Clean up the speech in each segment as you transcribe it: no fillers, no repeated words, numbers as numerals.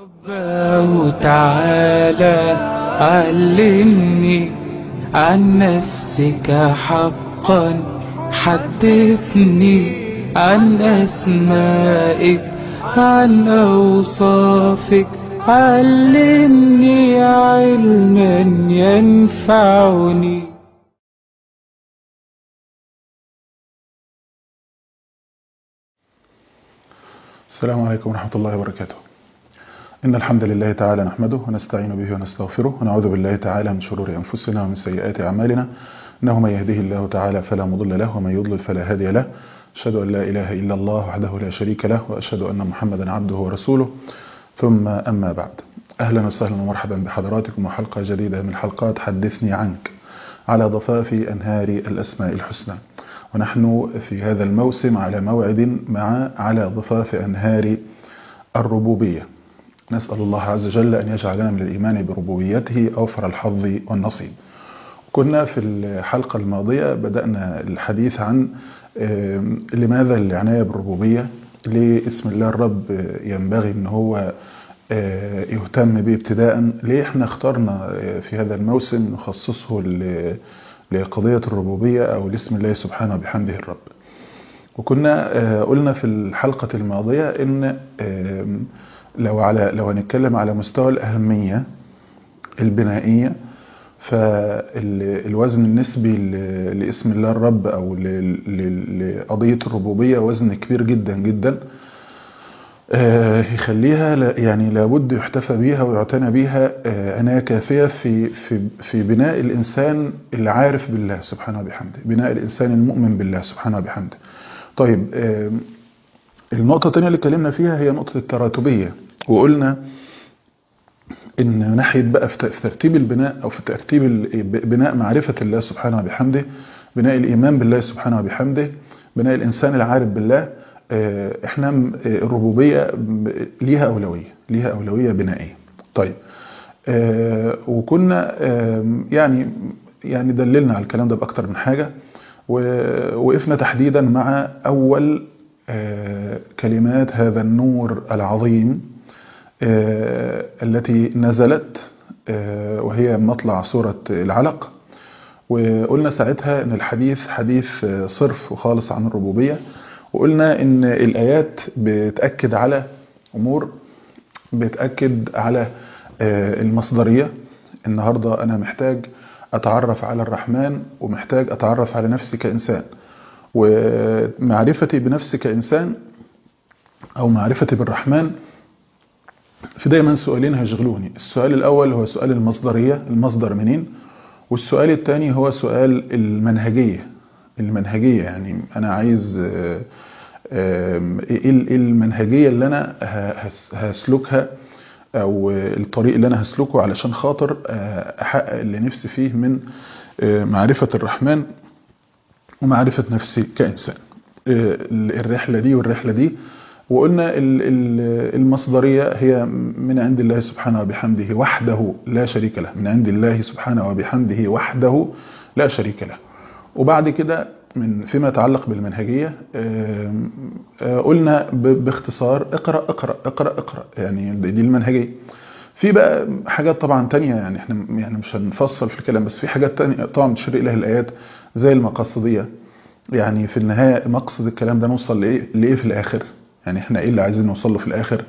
رباه تعالى علمني عن نفسك حقا، حدثني عن أسمائك، عن أوصافك، علمني علما ينفعني. السلام عليكم ورحمة الله وبركاته. إن الحمد لله تعالى نحمده ونستعين به ونستغفره ونعوذ بالله تعالى من شرور أنفسنا ومن سيئات أعمالنا، إنه من يهده الله تعالى فلا مضل له ومن يضلل فلا هادي له. أشهد أن لا إله إلا الله وحده لا شريك له، وأشهد أن محمدا عبده ورسوله، ثم أما بعد. أهلا وسهلا ومرحبا بحضراتكم وحلقة جديدة من حلقات حدثني عنك على ضفاف أنهار الأسماء الحسنى. ونحن في هذا الموسم على موعد مع على ضفاف أنهار الربوبية. نسأل الله عز وجل أن يجعلنا من الإيمان بربوبيته أوفر الحظ والنصيب. كنا في الحلقة الماضية بدأنا الحديث عن لماذا العناية بالربوبية، ليه اسم الله الرب ينبغي أن هو يهتم به ابتداء، ليه احنا اخترنا في هذا الموسم نخصصه لقضية الربوبية أو لاسم الله سبحانه بحمده الرب. وكنا قلنا في الحلقة الماضية إن لو هنتكلم على مستوى الأهمية البنائية، فالوزن النسبي لاسم الله الرب أو لقضية الربوبية وزن كبير جدا جدا، يخليها يعني لابد يحتفى بيها ويعتنى بيها عناية كافية في بناء الإنسان العارف بالله سبحانه وبحمده، بناء الإنسان المؤمن بالله سبحانه وبحمده. طيب، النقطة الثانية اللي اتكلمنا فيها هي نقطة التراتبية، وقلنا إن ناحية بقى في ترتيب البناء أو في ترتيب بناء معرفة الله سبحانه وبحمده، بناء الإيمان بالله سبحانه وبحمده، بناء الإنسان العارف بالله، احنا الربوبية ليها أولوية بنائية. طيب، وكنا يعني دللنا على الكلام ده بأكتر من حاجة، ووقفنا تحديدا مع أول كلمات هذا النور العظيم التي نزلت، وهي مطلع سورة العلق. وقلنا ساعتها ان الحديث حديث صرف وخالص عن الربوبية، وقلنا ان الآيات بتأكد على أمور، بتأكد على المصدرية. النهاردة أنا محتاج أتعرف على الرحمن، ومحتاج أتعرف على نفسي كإنسان، ومعرفتي بنفسي كإنسان أو معرفتي بالرحمن في دايما سؤالين هيشغلوني. السؤال الأول هو سؤال المصدرية، المصدر منين؟ والسؤال الثاني هو سؤال المنهجية، يعني أنا عايز إيه المنهجية اللي أنا هسلكها، أو الطريق اللي أنا هسلكه علشان خاطر أحقق اللي نفسي فيه من معرفة الرحمن ومعرفة نفسي كإنسان. الرحلة دي والرحلة دي، وقلنا المصدرية هي من عند الله سبحانه وبحمده وحده لا شريك له، من عند الله سبحانه وبحمده وحده لا شريك له. وبعد كده فيما يتعلق بالمنهجية، قلنا باختصار اقرأ اقرأ اقرأ اقرأ، يعني دي المنهجية. في بقى حاجات طبعا تانية، يعني احنا مش هنفصل في الكلام، بس في حاجات تانية طبعا تشير إليها الآيات زي المقاصدية. يعني في النهاية مقصد الكلام ده نوصل لإيه في الآخر، يعني احنا ايه اللي عايزين نوصل له في الآخر.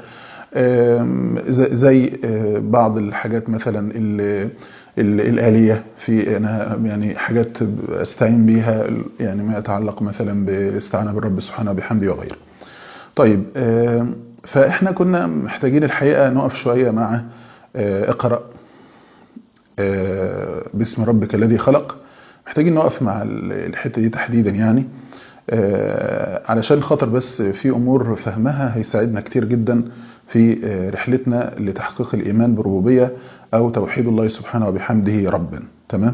زي بعض الحاجات مثلا الآلية، في أنا يعني حاجات أستعين بيها، يعني ما يتعلق مثلا بالاستعانة بالرب سبحانه وبحمده وغيره. طيب، فإحنا كنا محتاجين الحقيقة نقف شوية مع اقرأ باسم ربك الذي خلق. محتاجين نقف مع الحتة دي تحديدا، يعني علشان خاطر بس في أمور فهمها هيساعدنا كتير جدا في رحلتنا لتحقيق الإيمان بالربوبية أو توحيد الله سبحانه وبحمده ربا. تمام.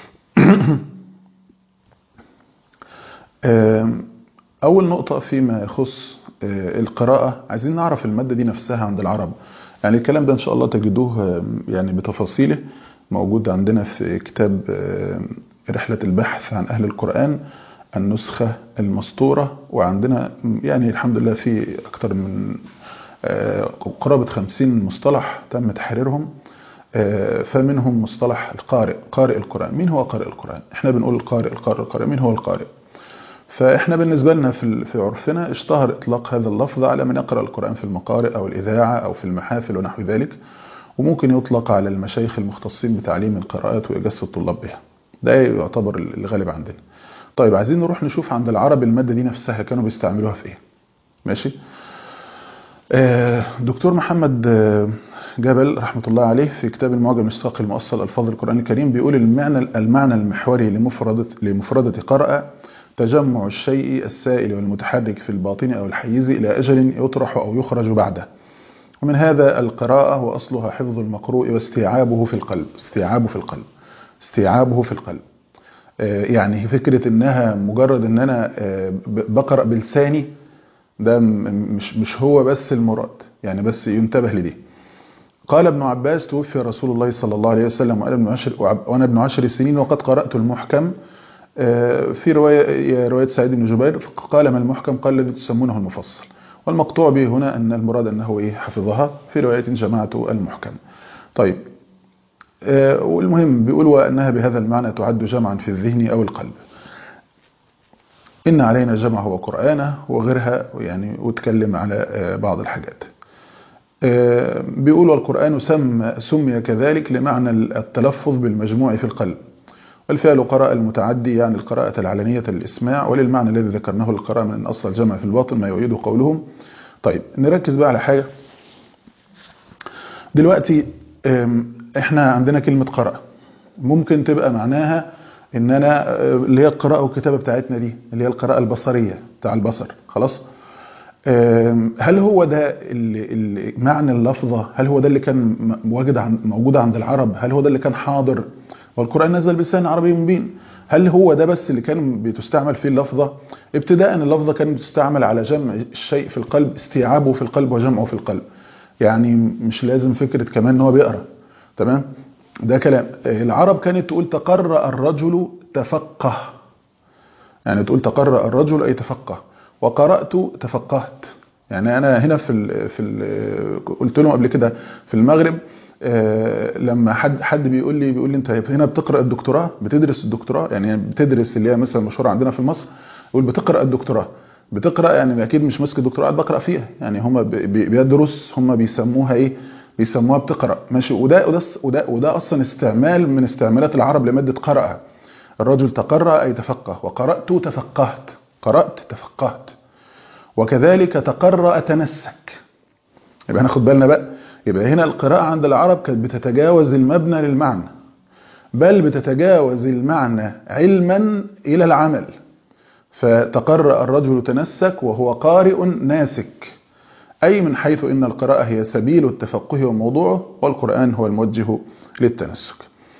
أول نقطة فيما يخص القراءة، عايزين نعرف المادة دي نفسها عند العرب. يعني الكلام ده إن شاء الله تجدوه يعني بتفاصيله موجود عندنا في كتاب رحلة البحث عن أهل القرآن، النسخة المسطورة. وعندنا يعني الحمد لله في أكتر من قرابة 50 مصطلح تم تحريرهم. فمنهم مصطلح القارئ، قارئ القرآن. مين هو قارئ القرآن؟ احنا بنقول القارئ القارئ القارئ، مين هو القارئ؟ فاحنا بالنسبة لنا في عرفنا اشتهر اطلاق هذا اللفظ على من يقرأ القرآن في المقارئ او الإذاعة او في المحافل ونحو ذلك، وممكن يطلق على المشايخ المختصين بتعليم القراءات وإجازة الطلاب بها. ده يعتبر الغالب عندنا. طيب عايزين نروح نشوف عند العرب المادة دي نفسها كانوا بيستعملوها في ايه. ماشي. دكتور محمد جبل رحمة الله عليه في كتاب المعجم المشتق المؤصل ألفاظ القرآن الكريم بيقول المعنى المحوري لمفردة قرأ تجمع الشيء السائل والمتحرك في الباطن أو الحيز إلى أجل يطرح أو يخرج بعده، ومن هذا القراءة وأصلها حفظ المقروء واستيعابه في القلب. استيعابه في القلب يعني فكرة إنها مجرد إن أنا بقرأ بلساني، ده مش هو بس المراد يعني، بس ينتبه لدي. قال ابن عباس توفي رسول الله صلى الله عليه وسلم وأنا ابن 10 سنين وقد قرأت المحكم. في رواية سعيد بن جبير قال ما المحكم؟ قال الذي تسمونه المفصل. والمقطوع به هنا أن المراد أنه حفظها. في رواية جماعة المحكم. طيب والمهم بيقول وأنها بهذا المعنى تعد جمعا في الذهن أو القلب. إن علينا جمعه وقرآنه وغيرها يعني، وتكلم على بعض الحاجات. بيقول والقرآن سمي كذلك لمعنى التلفظ بالمجموع في القلب، والفعل قراءة المتعدي يعني القراءة العلنية للإسماع، وللمعنى الذي ذكرناه القراءة من أصل الجمع في الباطن ما يؤيد قولهم. طيب نركز بقى على حاجة دلوقتي. احنا عندنا كلمة قراءة ممكن تبقى معناها ان انا اللي هي القراءة والكتابة بتاعتنا دي اللي هي القراءة البصرية بتاع البصر خلاص. هل هو ده معنى اللفظة؟ هل هو ده اللي كان موجود عند العرب؟ هل هو ده اللي كان حاضر؟ والقرآن نزل بلسان عربي مبين. هل هو ده بس اللي كان بتستعمل فيه اللفظة؟ ابتداء اللفظة كانت بتستعمل على جمع الشيء في القلب، استيعابه في القلب وجمعه في القلب. يعني مش لازم فكرة كمان ان هو بيقرأ. تمام. ده كلام العرب. كانت تقول تقرأ الرجل تفقه، يعني تقول تقرأ الرجل أي تفقه، وقرأت تفقهت. يعني أنا هنا قلت لهم قبل كده في المغرب لما حد بيقول لي أنت هنا بتقرأ الدكتوراه، بتدرس الدكتوراه، يعني بتدرس اللي هي مثلا مشهورة عندنا في مصر، يقول بتقرأ الدكتوراه. بتقرأ يعني أكيد مش ماسك الدكتوراه بقرأ فيها، يعني هم بيدرس، هم بيسموها إيه؟ بيسموها بتقرأ. ماشي. وده أصلا استعمال من استعمالات العرب لمادة قرأ. الرجل تقرأ أي تفقه، وقرأت تفقهت، قرأت تفقهت. وكذلك تقرأ تنسك. يبقى هناخد بالنا بقى، يبقى هنا القراءة عند العرب كانت بتتجاوز المبنى للمعنى، بل بتتجاوز المعنى علما إلى العمل. فتقرأ الرجل تنسك وهو قارئ ناسك، أي من حيث إن القراءة هي سبيل التفقه وموضوعه، والقرآن هو الموجه للتنسك.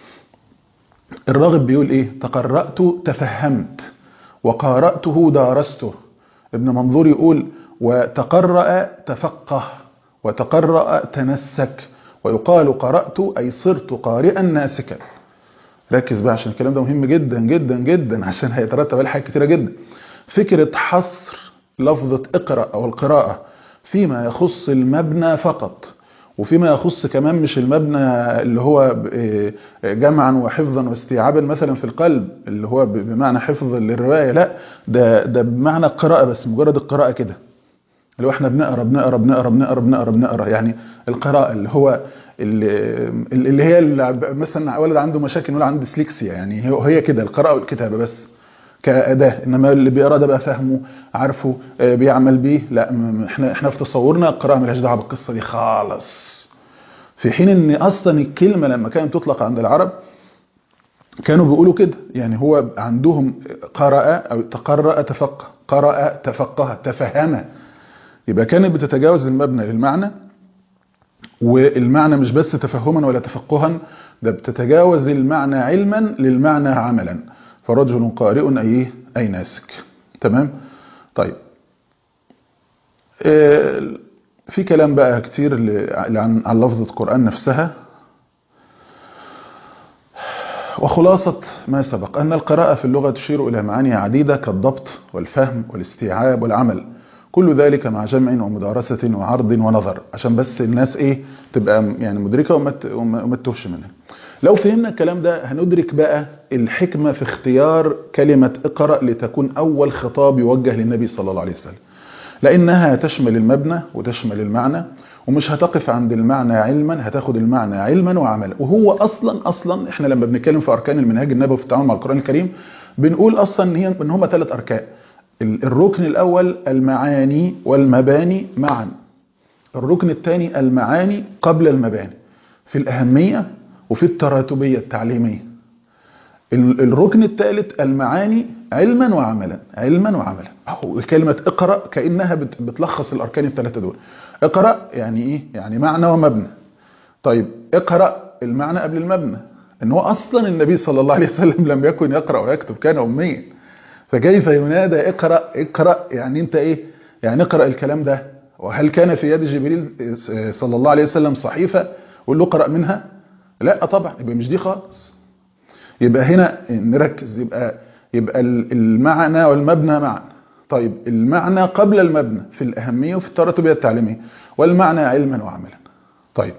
الراغب بيقول إيه؟ تقرأت تفهمت، وقارأته دارسته. ابن منظور يقول وتقرأ تفقه، وتقرأ تنسك، ويقال قرأت أي صرت قارئا ناسكا. ركز بقى عشان الكلام ده مهم جدا جدا جدا، عشان هيترتب عليه حاجات كتيرة جدا. فكرة حصر لفظة اقرأ أو القراءة فيما يخص المبنى فقط، وفيما يخص كمان مش المبنى اللي هو جمعا وحفظا واستيعابا مثلا في القلب اللي هو بمعنى حفظ للرواية، لا ده بمعنى القراءة بس، مجرد القراءة كده، اللي هو احنا بنقرأ يعني القراءة اللي هو اللي هي مثلا ولد عنده مشاكل نقول عنده ديسلكسيا، يعني هي كده القراءة والكتابة بس كأداة. إنما اللي بيقرأ ده بقى فهمه عارفه بيعمل بيه، لا احنا في تصورنا القراءة ملهاش دعوة بالقصة دي خالص. في حين ان اصلا الكلمة لما كانت تطلق عند العرب كانوا بيقولوا كده، يعني هو عندهم قرأ او تقرأ تفقه، قرأ تفقه تفهم، يبقى كانت بتتجاوز المبنى للمعنى، والمعنى مش بس تفهما ولا تفقها، ده بتتجاوز المعنى علما للمعنى عملا. فرجل قارئ أي ناسك. تمام. طيب في كلام بقى كتير عن لفظة القرآن نفسها. وخلاصة ما سبق أن القراءة في اللغة تشير إلى معاني عديدة كالضبط والفهم والاستيعاب والعمل، كل ذلك مع جمع ومدارسة وعرض ونظر، عشان بس الناس ايه تبقى يعني مدركة وما تتوهش منها. لو فهمنا الكلام ده هندرك بقى الحكمة في اختيار كلمة اقرأ لتكون أول خطاب يوجه للنبي صلى الله عليه وسلم، لأنها تشمل المبنى وتشمل المعنى، ومش هتقف عند المعنى علما، هتاخد المعنى علما وعملا. وهو أصلا احنا لما بنتكلم في أركان المنهاج النبوي في التعامل مع القرآن الكريم بنقول أصلا إن هم 3 أركان. الركن الأول المعاني والمباني معا، الركن الثاني المعاني قبل المباني في الأهمية وفي التراتبية التعليمية، الركن الثالث المعاني علما وعملا، علما وعملا. كلمة اقرأ كأنها بتلخص الأركان ال3 دول. اقرأ يعني ايه؟ يعني معنى ومبنى. طيب اقرأ المعنى قبل المبنى، ان هو اصلا النبي صلى الله عليه وسلم لم يكن يقرأ ويكتب، كان أميا، فكيف ينادى اقرأ؟ اقرأ يعني انت ايه؟ يعني اقرأ الكلام ده. وهل كان في يد جبريل صلى الله عليه وسلم صحيفة وقال له اقرأ منها؟ لا طبعا، يبقى مش دي خالص. يبقى هنا نركز، يبقى المعنى والمبنى معا. طيب المعنى قبل المبنى في الأهمية وفي التراتبية التعليمية، والمعنى علما وعملا. طيب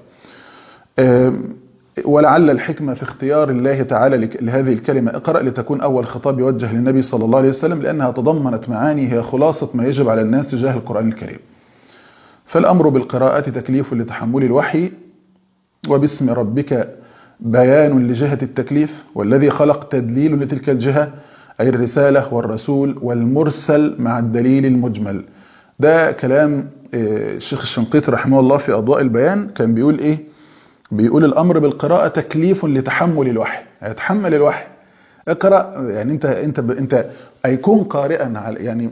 ولعل الحكمة في اختيار الله تعالى لهذه الكلمة اقرأ لتكون أول خطاب يوجه للنبي صلى الله عليه وسلم، لأنها تضمنت معاني هي خلاصة ما يجب على الناس تجاه القرآن الكريم. فالأمر بالقراءة تكليف لتحمل الوحي، وباسم ربك بيان لجهة التكليف، والذي خلق تدليل لتلك الجهة، أي الرسالة والرسول والمرسل مع الدليل المجمل. ده كلام الشيخ الشنقيطي رحمه الله في أضواء البيان، كان بيقول إيه؟ بيقول الأمر بالقراءة تكليف لتحمل الوحي، يتحمل الوحي. اقرأ يعني أنت أيكون قارئا على يعني،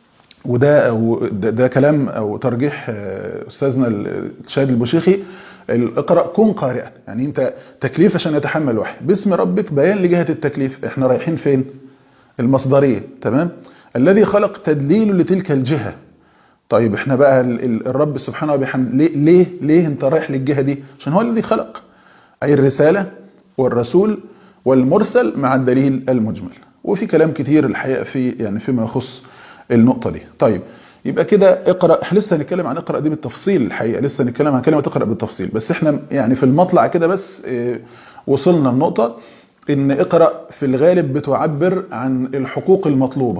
وده كلام أو ترجيح أستاذنا الشاهد البوشيخي، اقرأ كن قارئا، يعني انت تكليف عشان يتحمل الوحي. باسم ربك بيان لجهة التكليف، احنا رايحين فين؟ المصدرية، تمام. الذي خلق تدليل لتلك الجهة. طيب احنا بقى الرب سبحانه وبحمده ليه انت رايح للجهة دي؟ عشان هو الذي خلق، اي الرسالة والرسول والمرسل مع الدليل المجمل. وفي كلام كتير الحقيقة فيما يخص النقطة دي. طيب يبقى كده اقرأ، احنا لسه هنتكلم عن اقرأ دي بالتفصيل الحقيقة، لسه هنتكلم عن كلمة اقرأ بالتفصيل، بس احنا يعني في المطلع كده بس وصلنا لنقطة ان اقرأ في الغالب بتعبر عن الحقوق المطلوبة.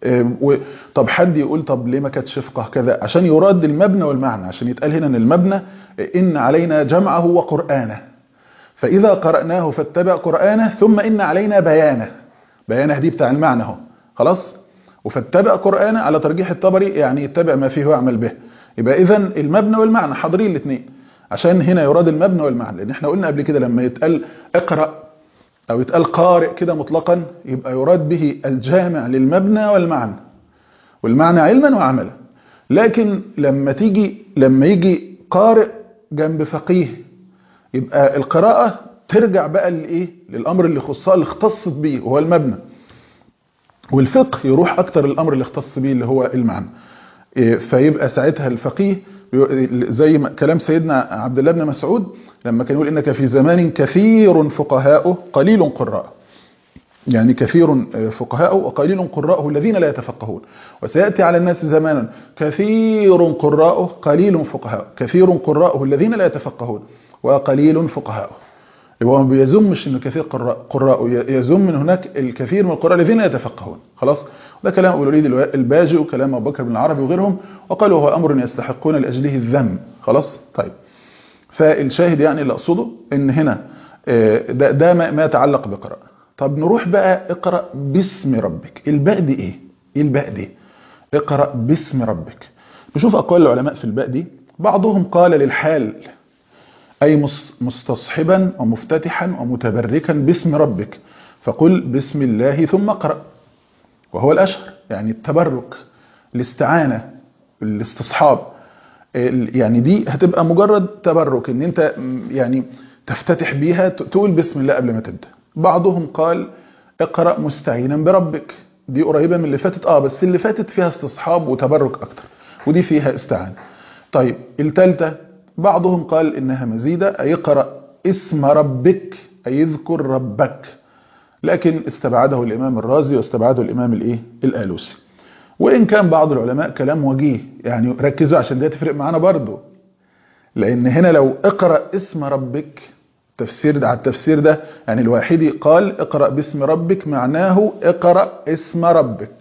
طب حد يقول طب ليه ما كانتش فقه كذا؟ عشان يراد المبنى والمعنى، عشان يتقال هنا ان المبنى ان علينا جمعه وقرآنه، فإذا قرأناه فاتبع قرآنه، ثم إن علينا بيانه دي بتاع المعنى اهو خلاص. وفاتبع قرآنه على ترجيح الطبري يعني يتبع ما فيه واعمل به. يبقى إذن المبنى والمعنى حاضرين الاثنين، عشان هنا يراد المبنى والمعنى. لأن احنا قلنا قبل كده لما يتقال اقرأ أو يتقال قارئ كده مطلقا، يبقى يراد به الجامع للمبنى والمعنى، والمعنى علما وعملا. لكن لما يجي قارئ جنب فقيه، يبقى القراءة ترجع بقى للأمر اللي خصها اللي اختصت به وهو المبنى، والفقه يروح أكتر الأمر اللي اختص به اللي هو المعنى. فيبقى ساعتها الفقيه زي كلام سيدنا عبد الله بن مسعود لما كان يقول إنك في زمان كثير فقهاؤه قليل قراءه، يعني كثير فقهاؤه وقليل قراءه الذين لا يتفقهون، وسيأتي على الناس زمان كثير قراءه قليل فقهاؤه، كثير قراءه الذين لا يتفقهون وقليل فقهاؤه. يبقى ما بيزمش انه كثير قراء، يزم من هناك الكثير من القراء الذين يتفقهون خلاص. ده كلام ابو الوليد الباجي وكلام ابو بكر بن العربي وغيرهم، وقالوا هو امر يستحقون لاجله الذم خلاص. طيب فالشاهد يعني اللي اقصده ان هنا ده ما يتعلق بقراءة. طب نروح بقى اقرأ باسم ربك. الباء دي ايه الباء دي؟ اقرأ باسم ربك. نشوف اقوال العلماء في الباء دي. بعضهم قال للحال، أي مستصحبا ومفتتحا ومتبركا باسم ربك، فقل بسم الله ثم اقرأ، وهو الأشهر، يعني التبرك، الاستعانة، الاستصحاب، يعني دي هتبقى مجرد تبرك ان انت يعني تفتتح بيها تقول بسم الله قبل ما تبدأ. بعضهم قال اقرأ مستعينا بربك، دي قريبة من اللي فاتت بس اللي فاتت فيها استصحاب وتبرك أكتر، ودي فيها استعانة. طيب الثالثة بعضهم قال إنها مزيدة، أي اقرأ اسم ربك أي اذكر ربك، لكن استبعده الإمام الرازي واستبعده الإمام الآلوسي. وإن كان بعض العلماء كلام وجيه، يعني ركزوا عشان ده تفرق معانا برضو، لأن هنا لو اقرأ اسم ربك، تفسير ده على التفسير ده، يعني الواحدي قال اقرأ باسم ربك معناه اقرأ اسم ربك،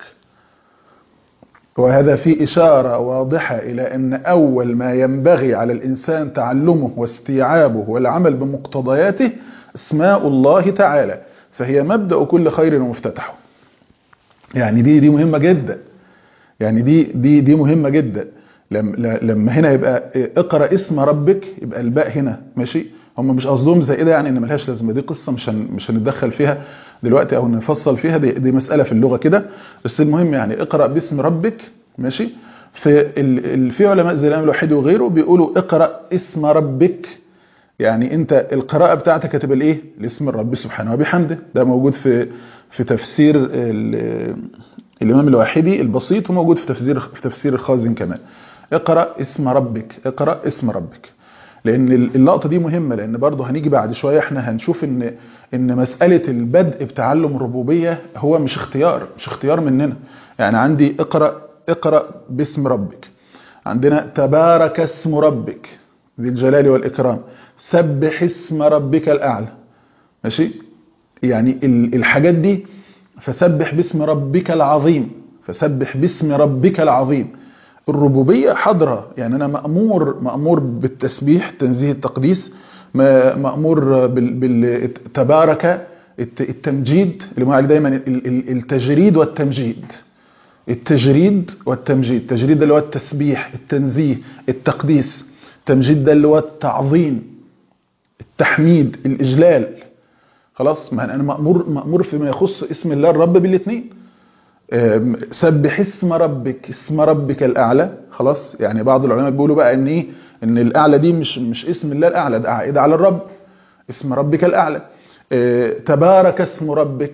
وهذا فيه إشارة واضحة إلى أن أول ما ينبغي على الإنسان تعلمه واستيعابه والعمل بمقتضياته اسماء الله تعالى، فهي مبدأ كل خير ومفتتحه. يعني دي مهمة جدا، يعني دي مهمة جدا. لما هنا يبقى اقرأ اسم ربك، يبقى الباء هنا ماشي، هم مش قصدهم زائدة يعني ان ملهاش لازمة، دي قصة مش هنتدخل فيها دلوقتي او نفصل فيها، دي مسألة في اللغة كده، بس المهم يعني اقرأ باسم ربك ماشي. في علماء زي الإمام الوحيدي وغيره بيقولوا اقرأ اسم ربك، يعني انت القراءة بتاعتك هتبقى الايه؟ لاسم الرب سبحانه وبحمده. ده موجود في تفسير الإمام الواحدي البسيط، وموجود في تفسير الخازن كمان. اقرأ اسم ربك، اقرأ اسم ربك، لأن اللقطة دي مهمة، لأن برضه هنيجي بعد شوية احنا هنشوف إن مسألة البدء بتعلم الربوبية هو مش اختيار مننا. يعني عندي اقرأ باسم ربك، عندنا تبارك اسم ربك ذي الجلال والإكرام، سبح اسم ربك الأعلى ماشي. يعني الحاجات دي، فسبح باسم ربك العظيم، فسبح باسم ربك العظيم. الربوبية حضرة، يعني أنا مأمور بالتسبيح، تنزيه التقديس، مأمور بالتبارك التمجيد، اللي ما دايما التجريد والتمجيد، التجريد والتمجيد. التجريد ده اللي هو التسبيح، التنزيه، التقديس. التمجيد ده اللي هو التعظيم، التحميد، الإجلال. خلاص، ما أنا مأمور فيما يخص اسم الله الرب بالاثنين. سبح اسم ربك الأعلى. خلاص، يعني بعض العلماء بيقولوا بقى ان ايه، ان الأعلى دي مش اسم الله الأعلى، ده عائد على الرب، اسم ربك الأعلى. تبارك اسم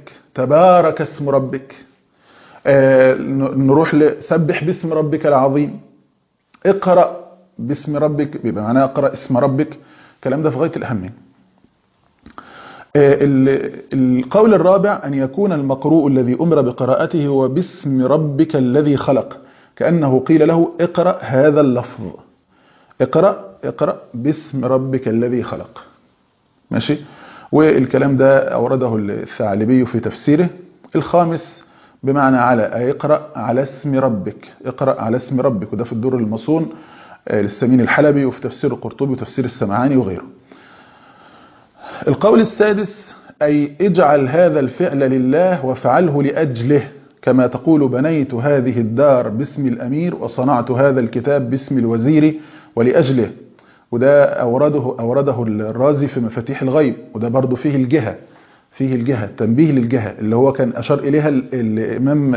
ربك. نروح لسبح باسم ربك العظيم. اقرأ باسم ربك، بيبقى معناه اقرأ اسم ربك. الكلام ده في غاية الأهمية. القول الرابع أن يكون المقروء الذي أمر بقراءته هو باسم ربك الذي خلق، كأنه قيل له اقرأ هذا اللفظ، اقرأ باسم ربك الذي خلق ماشي. والكلام ده أورده الثعلبي في تفسيره. الخامس بمعنى على، اقرأ على اسم ربك، اقرأ على اسم ربك، وده في الدر المصون للسمين الحلبي، وفي تفسير القرطبي وتفسير السمعاني وغيره. القول السادس أي اجعل هذا الفعل لله وافعله لأجله، كما تقول بنيت هذه الدار باسم الأمير وصنعت هذا الكتاب باسم الوزير ولأجله. وده أورده الرازي في مفاتيح الغيب، وده برضو فيه الجهة، تنبيه للجهة اللي هو كان أشار إليها الإمام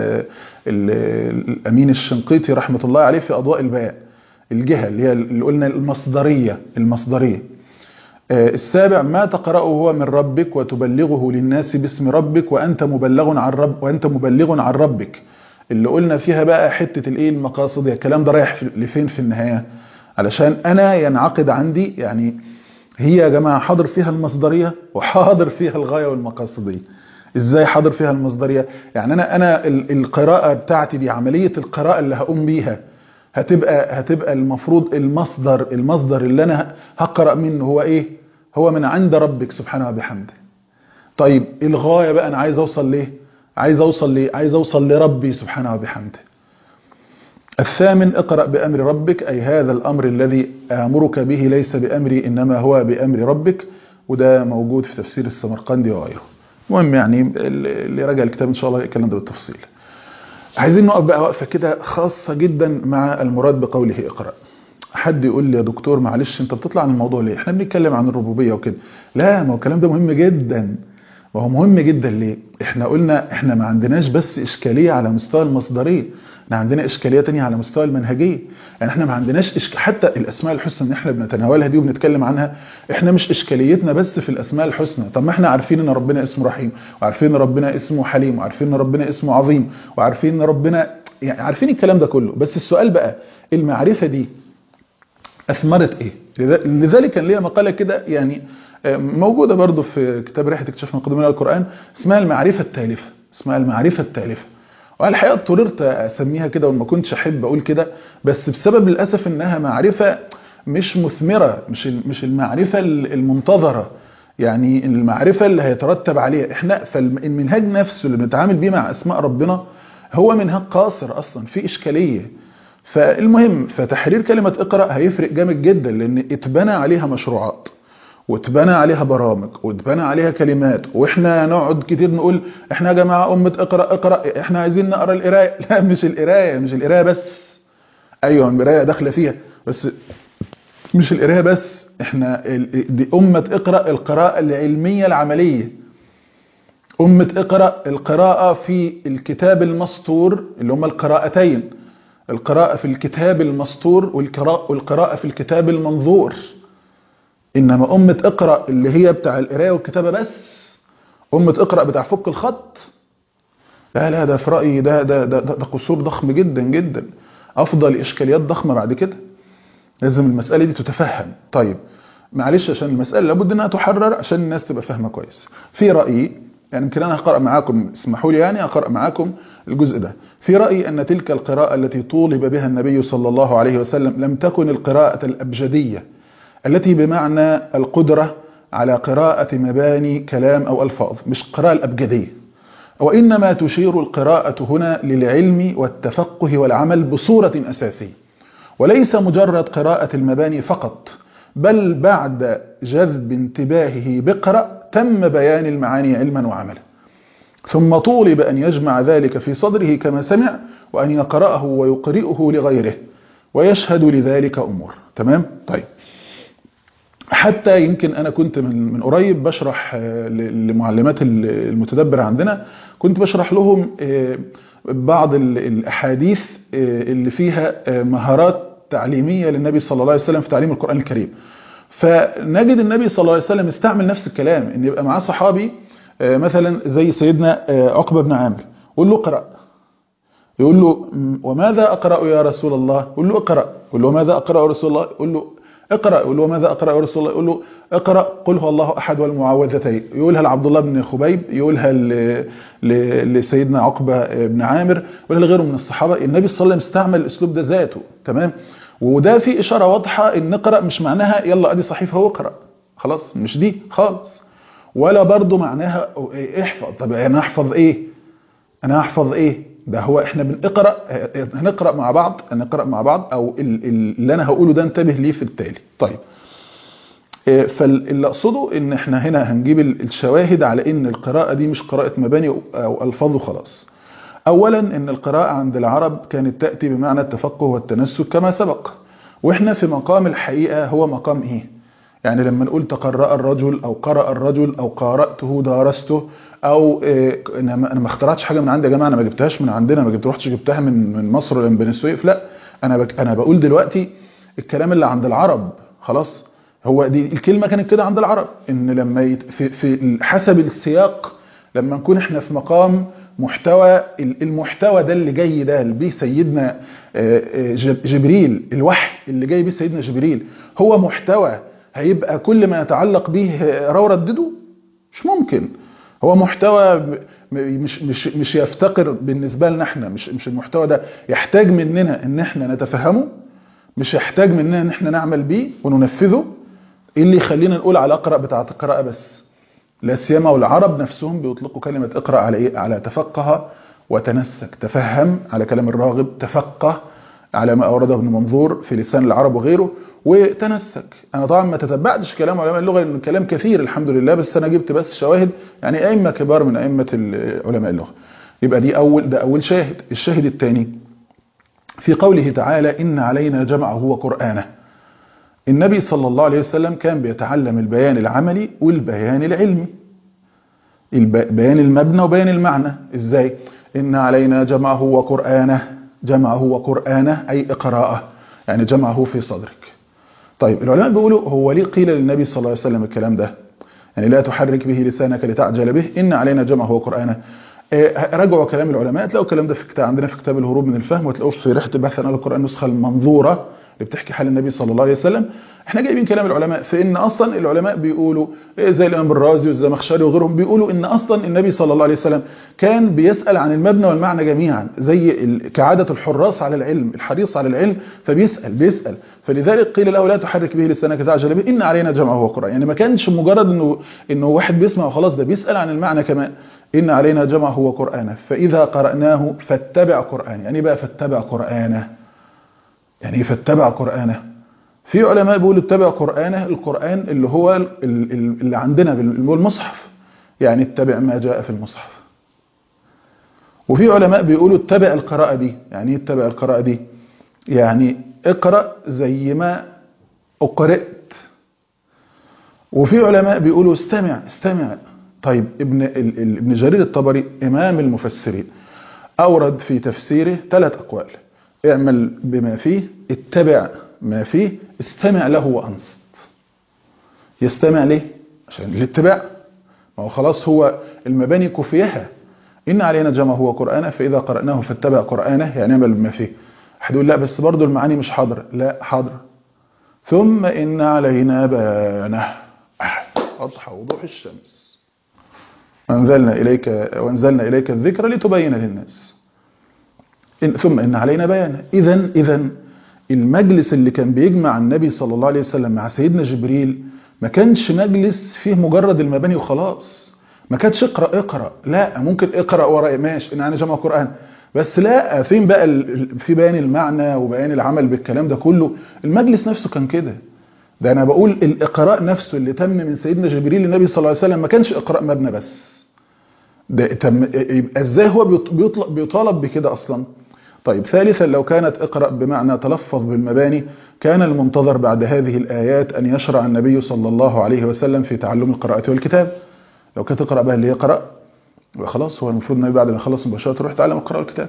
الأمين الشنقيطي رحمة الله عليه في أضواء البيان. الجهة اللي هي اللي قلنا المصدرية. السابع ما تقرأه هو من ربك وتبلغه للناس باسم ربك وأنت مبلغ عن ربك، اللي قلنا فيها بقى حتة المقاصد. الكلام ده رايح لفين في النهاية؟ علشان أنا ينعقد عندي، يعني هي يا جماعة حاضر فيها المصدرية وحاضر فيها الغاية والمقاصدية. إزاي حاضر فيها المصدرية؟ يعني أنا القراءة بتاعتي دي، عملية القراءة اللي هقوم بيها هتبقى المفروض المصدر اللي أنا هقرأ منه هو إيه؟ هو من عند ربك سبحانه وبحمده. طيب الغاية بقى أنا عايز أوصل ليه؟ عايز أوصل لربي سبحانه وبحمده. الثامن اقرأ بأمر ربك، أي هذا الأمر الذي آمرك به ليس بأمري إنما هو بأمر ربك، وده موجود في تفسير السمرقندي وغيره. المهم يعني اللي راجع الكتاب إن شاء الله الكلام ده بالتفصيل. عايزين نقف بقى وقفة كده خاصة جدا مع المراد بقوله اقرأ. حد يقول لي يا دكتور معلش انت بتطلع عن الموضوع ليه؟ احنا بنتكلم عن الربوبية وكده. لا، ما هو الكلام ده مهم جدا. وهو مهم جدا ليه؟ احنا قلنا احنا ما عندناش بس إشكالية على مستوى المصدرية، احنا عندنا إشكالية تانية على مستوى المنهجية. يعني احنا ما عندناش حتى الأسماء الحسنى اللي احنا بنتناولها دي وبنتكلم عنها، احنا مش إشكاليتنا بس في الأسماء الحسنى. طب ما احنا عارفين ان ربنا اسمه رحيم، وعارفين ان ربنا اسمه حليم، وعارفين ان ربنا اسمه عظيم، وعارفين ان ربنا، يعني عارفين الكلام ده كله. بس السؤال بقى، المعرفة دي أثمرت إيه؟ لذلك كان ليها مقالة كده يعني موجودة برضو في كتاب رحلة اكتشاف مقدمين القرآن، اسمها المعرفة التالفة. وعلى الحقيقة اضطررت أسميها كده وما كنتش أحب أقول كده، بس بسبب للأسف إنها معرفة مش مثمرة، مش المعرفة المنتظرة، يعني المعرفة اللي هيترتب عليها احنا. فالمنهاج نفسه اللي بنتعامل بيه مع أسماء ربنا هو منهاج قاصر أصلا، في إشكالية. فالمهم، فتحرير كلمة اقرأ هيفرق جامد جدا، لأن اتبنى عليها مشروعات واتبنى عليها برامج واتبنى عليها كلمات، واحنا نقعد كتير نقول احنا يا جماعة أمة اقرأ اقرأ، احنا عايزين نقرأ القراية. لا، مش القراية بس. ايوه القراية داخلة فيها، بس مش القراية بس. احنا دي أمة اقرأ القراءة العلمية العملية، أمة اقرأ القراءة في الكتاب المسطور اللي هم القراءتين، القراءة في الكتاب المسطور والقراءة في الكتاب المنظور. إنما أمة اقرأ اللي هي بتاع القراية والكتابة بس، أمة اقرأ بتاع فك الخط، لا ده في رأيي ده قصور ضخم جدا جدا، أفضل إشكاليات ضخمة بعد كده. لازم المسألة دي تتفهم. طيب معلش، عشان المسألة لابد أنها تحرر عشان الناس تبقى فاهمة كويس. في رأيي، يعني يمكن أنا هقرأ معاكم، اسمحوا لي يعني أقرأ معاكم الجزء ده. في رأيي أن تلك القراءة التي طولب بها النبي صلى الله عليه وسلم لم تكن القراءة الأبجدية التي بمعنى القدرة على قراءة مباني كلام أو ألفاظ، مش قراءة الأبجدية، وإنما تشير القراءة هنا للعلم والتفقه والعمل بصورة أساسية، وليس مجرد قراءة المباني فقط، بل بعد جذب انتباهه بقرأ تم بيان المعاني علما وعملا، ثم طولب أن يجمع ذلك في صدره كما سمع، وأن يقرأه ويقرئه لغيره ويشهد لذلك أمور. تمام؟ طيب، حتى يمكن أنا كنت من قريب بشرح لمعلمات المتدبر عندنا، كنت بشرح لهم بعض الأحاديث اللي فيها مهارات تعليمية للنبي صلى الله عليه وسلم في تعليم القرآن الكريم. فنجد النبي صلى الله عليه وسلم استعمل نفس الكلام، ان يبقى معاه صحابي مثلا زي سيدنا عقبة بن عامر، يقول له اقرأ، يقول له وماذا أقرأ يا رسول الله؟ يقول له اقرأ. يقول له وماذا أقرأ يا رسول الله؟ يقول له اقرأ. يقول له وماذا أقرأ يا رسول الله؟ يقول له اقرأ قل هو الله أحد والمعوذتين. يقولها لعبد الله بن خبيب، يقولها لسيدنا عقبة بن عامر، يقولها لغيره من الصحابة. النبي صلى الله عليه وسلم استعمل الأسلوب ده ذاته. تمام؟ وده في إشارة واضحة ان نقرأ مش معناها يلا ادي صحيفة واقرأ خلاص، مش دي خالص، ولا برضو معناها احفظ. طب انا احفظ ايه؟ ده هو احنا بنقرأ، هنقرأ مع بعض او اللي انا هقوله ده انتبه ليه في التالي. طيب، فاللي اقصده ان احنا هنا هنجيب الشواهد على ان القراءة دي مش قراءة مباني او الفاظ وخلاص. اولا ان القراءة عند العرب كانت تأتي بمعنى التفقه والتنسك كما سبق، واحنا في مقام الحقيقة هو مقام ايه؟ يعني لما نقول تقرأ الرجل او قرأ الرجل او قارأته دارسته، او انا ما اخترعتش حاجة من عندي يا جماعة، انا ما جبتهاش من عندنا، ما رحتش جبتها من مصر ولا من بني سويف، لا انا بقول دلوقتي الكلام اللي عند العرب خلاص. هو دي الكلمة كانت كده عند العرب، ان لما في حسب السياق، لما نكون احنا في مقام محتوى، المحتوى ده اللي جاي ده اللي بيه سيدنا جبريل، الوحي اللي جاي بيه سيدنا جبريل، هو محتوى هيبقى كل ما يتعلق به ردده؟ مش ممكن. هو محتوى مش يفتقر بالنسبة لنا احنا، مش المحتوى ده يحتاج مننا ان احنا نتفهمه، مش يحتاج مننا ان احنا نعمل بيه وننفذه. ايه اللي يخلينا نقول على اقرأ بتاعة القراءة بس؟ لا سيما والعرب نفسهم بيطلقوا كلمة اقرأ على ايه؟ على تفقه وتنسك، تفهم على كلام الراغب، تفقه على ما أورده ابن منظور في لسان العرب وغيره، وتنسك. أنا طبعا ما تتبعتش كلام علماء اللغة لأن كلام كثير الحمد لله، بس أنا جبت بس شواهد يعني أئمة كبار من أئمة علماء اللغة. يبقى ده أول شاهد. الشاهد الثاني في قوله تعالى إن علينا جمعه وقرآنه. النبي صلى الله عليه وسلم كان بيتعلم البيان العملي والبيان العلمي، بيان المبنى وبيان المعنى. إزاي؟ إن علينا جمعه وقرآنه أي إقراءه، يعني جمعه في صدرك. طيب العلماء بيقولوا هو ليه قيل للنبي صلى الله عليه وسلم الكلام ده؟ يعني لا تحرك به لسانك لتعجل به، إن علينا جمعه وقرآنه. راجعوا كلام العلماء، تلاقوا الكلام ده في كتاب عندنا في كتاب الهروب من الفهم، وتلاقوه في رحلة البحث عن القرآن النسخة المنظورة اللي بتحكي حال النبي صلى الله عليه وسلم. احنا جايبين كلام العلماء في ان اصلا العلماء بيقولوا زي الامام الرازي والزمخشري وغيرهم بيقولوا ان اصلا النبي صلى الله عليه وسلم كان بيسأل عن المبنى والمعنى جميعا، زي كعادة الحراس على العلم، الحريص على العلم، فبيسأل. فلذلك قيل له لا تحرك به لسانك تعجل به إن علينا جمعه وقرآن. يعني ما كانش مجرد انه واحد بيسمع وخلاص، ده بيسأل عن المعنى كمان. إن علينا جمعه وقرآنه فإذا قرأناه فاتبع قرآنه. يعني بقى فاتبع قرآنه، يعني فاتبع قرآنه. في علماء بيقولوا اتبع قرآنه، القرآن اللي هو اللي عندنا بالمصحف، يعني اتبع ما جاء في المصحف. وفي علماء بيقولوا اتبع القراءة دي. يعني اتبع القراءة دي يعني اقرأ زي ما أقرأت. وفي علماء بيقولوا استمع. طيب ابن جرير الطبري إمام المفسرين أورد في تفسيره 3 أقوال: اعمل بما فيه، اتبع ما فيه، استمع له وأنصت. يستمع ليه؟ عشان الاتباع، ما هو خلاص هو المباني كفيها. إن علينا جمعه وقرآنه فإذا قرأناه فاتبع قرآنه، يعني اعمل بما فيه. أحد يقول لا بس برضو المعاني مش حاضرة. لا حاضرة. ثم إن علينا بيانه، أضحى وضوح الشمس. وأنزلنا إليك الذكر لتبين للناس. ثم إن علينا بيانه. إذن المجلس اللي كان بيجمع النبي صلى الله عليه وسلم مع سيدنا جبريل ما كانش مجلس فيه مجرد المباني وخلاص. ما كانتش اقرأ، لا ممكن اقرأ وراء ماشي إن أنا جمع قرآن، بس لا، فين بقى في بيان المعنى وبيان العمل بالكلام ده كله. المجلس نفسه كان كده. ده أنا بقول الإقراء نفسه اللي تم من سيدنا جبريل للنبي صلى الله عليه وسلم ما كانش إقراء مبنى بس. ده يبقى إزاي هو بيطالب بكده أصلا؟ طيب ثالثا، لو كانت اقرأ بمعنى تلفظ بالمباني كان المنتظر بعد هذه الآيات أن يشرع النبي صلى الله عليه وسلم في تعلم القراءة والكتاب. لو كانت اقرأ بها اللي يقرأ خلاص، هو المفروض النبي بعد ما يخلص مباشرة يروح يتعلم القراءة والكتاب.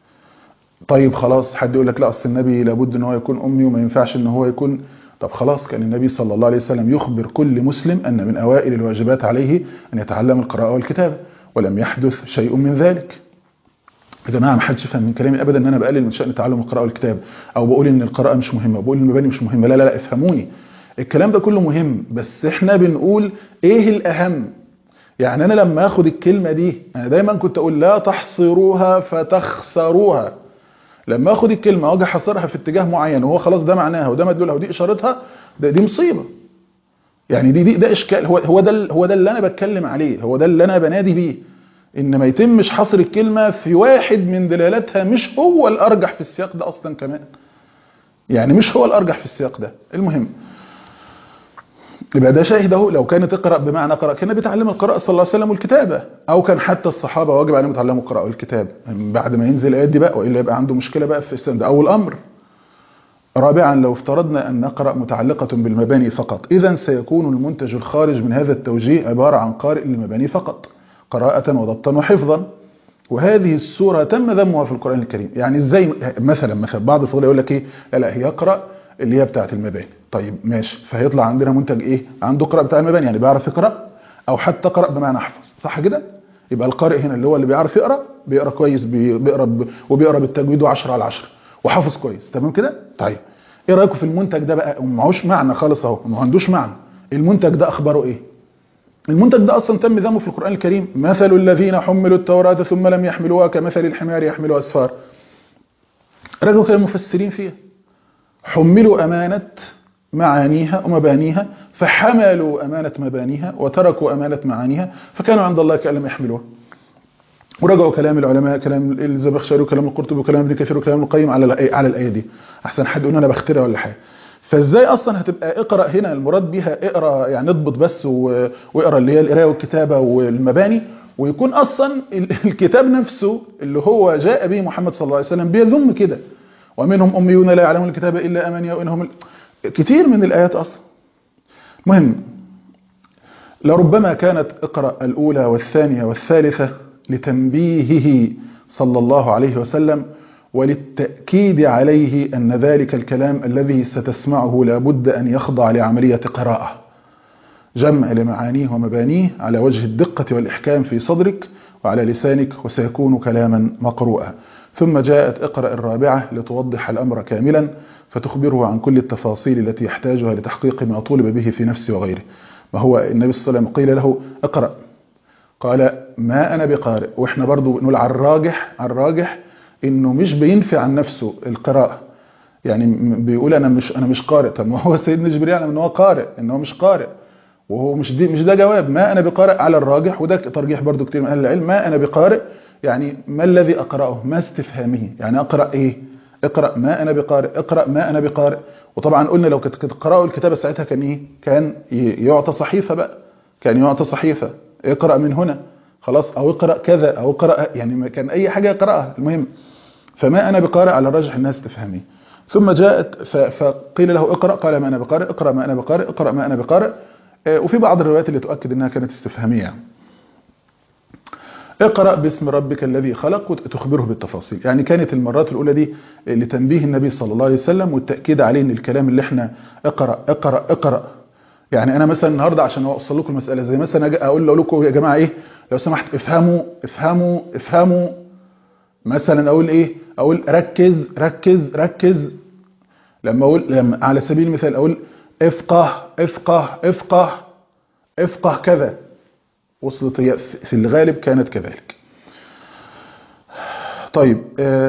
طيب خلاص، حد يقول لك لا أصل النبي لابد ان هو يكون أمي وما ينفعش ان هو يكون. طب خلاص، كان النبي صلى الله عليه وسلم يخبر كل مسلم أن من أوائل الواجبات عليه أن يتعلم القراءة والكتابة، ولم يحدث شيء من ذلك. يا جماعه ما حدش يفهم من كلامي ابدا ان انا بقلل من شأن تعلم القراءه والكتاب، او بقول ان القراءه مش مهمه، بقول المباني مش مهمه. لا افهموني، الكلام ده كله مهم، بس احنا بنقول ايه الاهم. يعني انا لما اخد الكلمه دي، انا دايما كنت اقول لا تحصروها فتخسروها. لما اخد الكلمه واجي احصرها في اتجاه معين وهو خلاص ده معناها وده مدلولها ودي اشارتها، دي مصيبه. يعني ده اشكال. هو ده اللي انا بتكلم عليه، هو ده اللي انا بنادي بيه، ان ما يتمش حصر الكلمة في واحد من دلالاتها مش هو الارجح في السياق ده اصلا كمان. يعني مش هو الارجح في السياق ده. المهم يبقى ده شاهد اهو. لو كانت اقرأ بمعنى قرأ، كان بيتعلم القراءة صلى الله عليه وسلم والكتابة، او كان حتى الصحابة واجب عليهم يتعلموا القراءة والكتابة بعد ما ينزل الايات دي بقى، والا يبقى عنده مشكلة بقى في السن ده. اول امر. رابعا، لو افترضنا ان نقرأ متعلقة بالمباني فقط، اذا سيكون المنتج الخارج من هذا التوجيه عبارة عن قارئ للمباني فقط، قراءة وضبطا وحفظا. وهذه السورة تم ذمها في القرآن الكريم. يعني ازاي؟ مثلا بعض الفضلاء يقول لك ايه، لا هي يقرأ اللي هي بتاعه المباني. طيب ماشي، فهيطلع عندنا منتج ايه؟ عنده قراءة بتاع المباني، يعني بيعرف يقرأ، او حتى قرأ بمعنى احفظ، صح كده؟ يبقى القارئ هنا اللي هو اللي بيعرف يقرأ، بيقرأ كويس، وبيقرأ بالتجويد 10 على 10 وحافظ كويس، تمام كده؟ طيب ايه رأيكم في المنتج ده بقى؟ معهوش معنى خالص اهو، ما عندوش معنى. المنتج ده اخباره ايه؟ المنتج ده أصلا تم ذمه في القرآن الكريم. مثل الذين حملوا التوراة ثم لم يحملوها كمثل الحمار يحمل أسفار. رجعوا كده المفسرين فيها، حملوا أمانة معانيها ومبانيها فحملوا أمانة مبانيها وتركوا أمانة معانيها فكانوا عند الله كأن لم يحملوها. ورجعوا كلام العلماء، كلام الزمخشري وكلام القرطبي وكلام ابن كثير وكلام القيم على الآية دي. أحسن حد يقول أنا بخترع ولا حاجة. فازاي اصلا هتبقى اقرا هنا المراد بيها اقرا يعني اضبط بس واقرا اللي هي القرايه والكتابه والمباني، ويكون اصلا الكتاب نفسه اللي هو جاء به محمد صلى الله عليه وسلم بيذم كده، ومنهم اميون لا يعلمون الكتاب الا اماني وانهم كتير من الايات اصلا. المهم لربما كانت اقرا الاولى والثانيه والثالثه لتنبيهه صلى الله عليه وسلم وللتأكيد عليه أن ذلك الكلام الذي ستسمعه لابد أن يخضع لعملية قراءة، جمع لمعانيه ومبانيه على وجه الدقة والإحكام في صدرك وعلى لسانك، وسيكون كلاما مقروءا. ثم جاءت اقرأ الرابعة لتوضح الأمر كاملا، فتخبره عن كل التفاصيل التي يحتاجها لتحقيق ما طولب به في نفسه وغيره. ما هو النبي صلى الله عليه وسلم قيل له اقرأ، قال ما أنا بقارئ. وإحنا برضو بنقول على الراجح إنه مش بينفي عن نفسه القراءة، يعني بيقول أنا مش قارئ. طب ما هو سيدنا جبريل يعلم إن هو قارئ، إن هو مش قارئ، وهو مش ده جواب. ما أنا بقارئ على الراجح، وده ترجيح برضو كتير من أهل العلم. ما أنا بقارئ يعني ما الذي أقرأه، ما استفهامه، يعني أقرأ إيه؟ اقرأ ما أنا بقارئ، اقرأ ما أنا بقارئ. وطبعا قلنا لو كنت قرأوا الكتابة ساعتها كان إيه؟ كان يعطى صحيفة بقى، كان يعطى صحيفة، اقرأ من هنا خلاص، أو اقرأ كذا، أو اقرأ، يعني كان أي حاجة يقرأها. المهم فما أنا بقارئ على الراجح الناس استفهامية. ثم جاءت فقيل له اقرأ، قال ما أنا بقارئ، اقرأ ما أنا بقارئ، اقرأ ما أنا بقارئ. وفي بعض الروايات اللي تؤكد أنها كانت استفهامية يعني. اقرأ باسم ربك الذي خلق وتخبره بالتفاصيل. يعني كانت المرات الأولى دي لتنبيه النبي صلى الله عليه وسلم والتأكيد عليه ان الكلام اللي احنا اقرأ اقرأ اقرأ. يعني انا مثلا النهارده عشان اوصل لكم المسألة، زي مثلا اقول لكم يا جماعة ايه، لو سمحت افهموا افهموا افهموا. مثلا اقول ايه، اقول ركز ركز ركز. لما على سبيل المثال اقول افقه افقه افقه افقه كذا، وصلت هي في الغالب كانت كذلك. طيب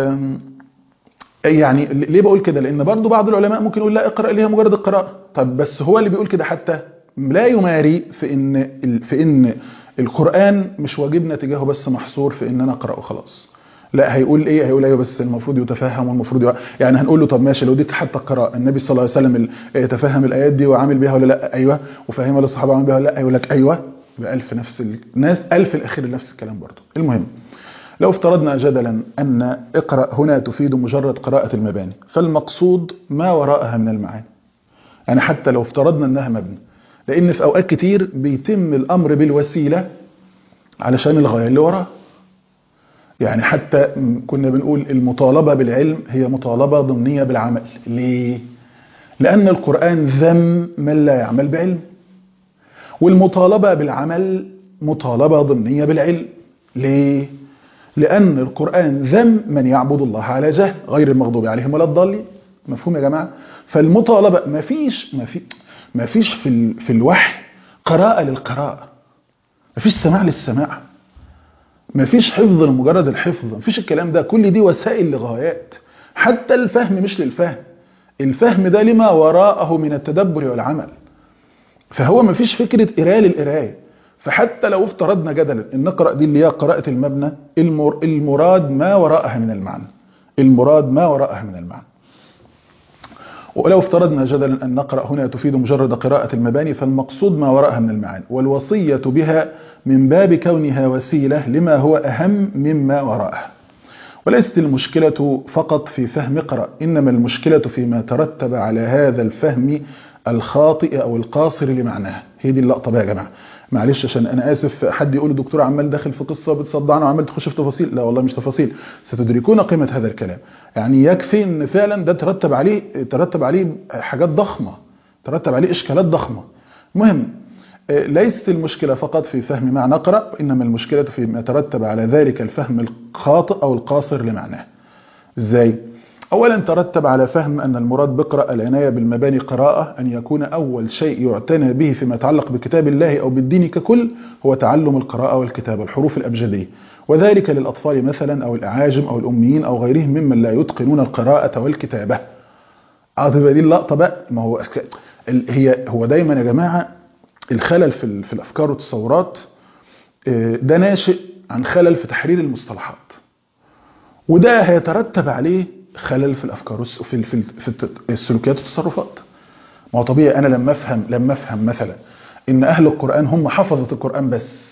يعني ليه بقول كده؟ لان برضو بعض العلماء ممكن يقول لا اقرأ ليها مجرد القراءة. طب بس هو اللي بيقول كده حتى لا يماري في ان القرآن مش واجبنا تجاهه بس محصور في ان انا اقرأه خلاص. لا، هيقول ايه؟ هيقول ايوه بس المفروض يتفهم، والمفروض يعني هنقول له طب ماشي، لو ديك حتى القراءة النبي صلى الله عليه وسلم يتفهم الايات دي وعامل بيها ولا لا؟ ايوه. وفهمها للصحابه وعامل بيها ولا لا؟ يقول لك ايوه. بألف نفس الناس، ألف الأخير نفس الكلام برضو. المهم لو افترضنا جدلا أن اقرأ هنا تفيد مجرد قراءة المباني، فالمقصود ما وراءها من المعاني. يعني حتى لو افترضنا أنها مبنى، لأن في أوقات كتير بيتم الأمر بالوسيلة علشان الغاية اللي وراها. يعني حتى كنا بنقول المطالبة بالعلم هي مطالبة ضمنية بالعمل. ليه؟ لأن القرآن ذم من لا يعمل بعلم، والمطالبة بالعمل مطالبة ضمنية بالعلم. ليه؟ لأن القرآن ذم من يعبد الله على جهل غير المغضوب عليهم ولا الضالين. مفهوم يا جماعة؟ فالمطالبة ما فيش في الوحي قراءة للقراءة، ما فيش سماع للسماع، ما فيش حفظ لمجرد الحفظ، ما فيش الكلام ده. كل دي وسائل لغايات. حتى الفهم مش للفهم، الفهم ده لما وراءه من التدبر والعمل. فهو ما فيش فكرة قراءة للقراية. فحتى لو افترضنا جدلا ان نقرأ دي اللي هي قراءة المبنى، المراد ما وراءها من المعنى، المراد ما وراءها من المعنى. ولو افترضنا جدلا ان نقرأ هنا تفيد مجرد قراءة المباني، فالمقصود ما وراءها من المعاني، والوصية بها من باب كونها وسيلة لما هو أهم مما وراءها. وليست المشكلة فقط في فهم اقرأ، إنما المشكلة فيما ترتب على هذا الفهم الخاطئ أو القاصر لمعناها. هي دي اللقطة بقى يا جماعة. معلش عشان أنا آسف، حد يقول الدكتور عمال داخل في قصة بتصدعنا وعمال تخش في تفاصيل. لا والله مش تفاصيل، ستدركون قيمة هذا الكلام. يعني يكفي إن فعلا ده ترتب عليه حاجات ضخمة، ترتب عليه إشكالات ضخمة. مهم، ليست المشكلة فقط في فهم معنى اقرأ، إنما المشكلة فيما ترتب على ذلك الفهم الخاطئ أو القاصر لمعناه. إزاي؟ أولا ترتب على فهم أن المراد بقرأ العناية بالمباني قراءة أن يكون أول شيء يعتنى به فيما يتعلق بكتاب الله أو بالدين ككل هو تعلم القراءة والكتابة، الحروف الأبجدية، وذلك للأطفال مثلا أو الأعاجم أو الأميين أو غيرهم ممن لا يتقنون القراءة والكتابة. أعطي دي اللقطة بقى. ما هو دايما يا جماعة الخلل في الأفكار والتصورات ده ناشئ عن خلل في تحرير المصطلحات، وده هيترتب عليه خلل في الأفكار في السلوكيات والتصرفات. ما هو طبيعي أنا لما أفهم مثلا إن أهل القرآن هم حفظة القرآن بس،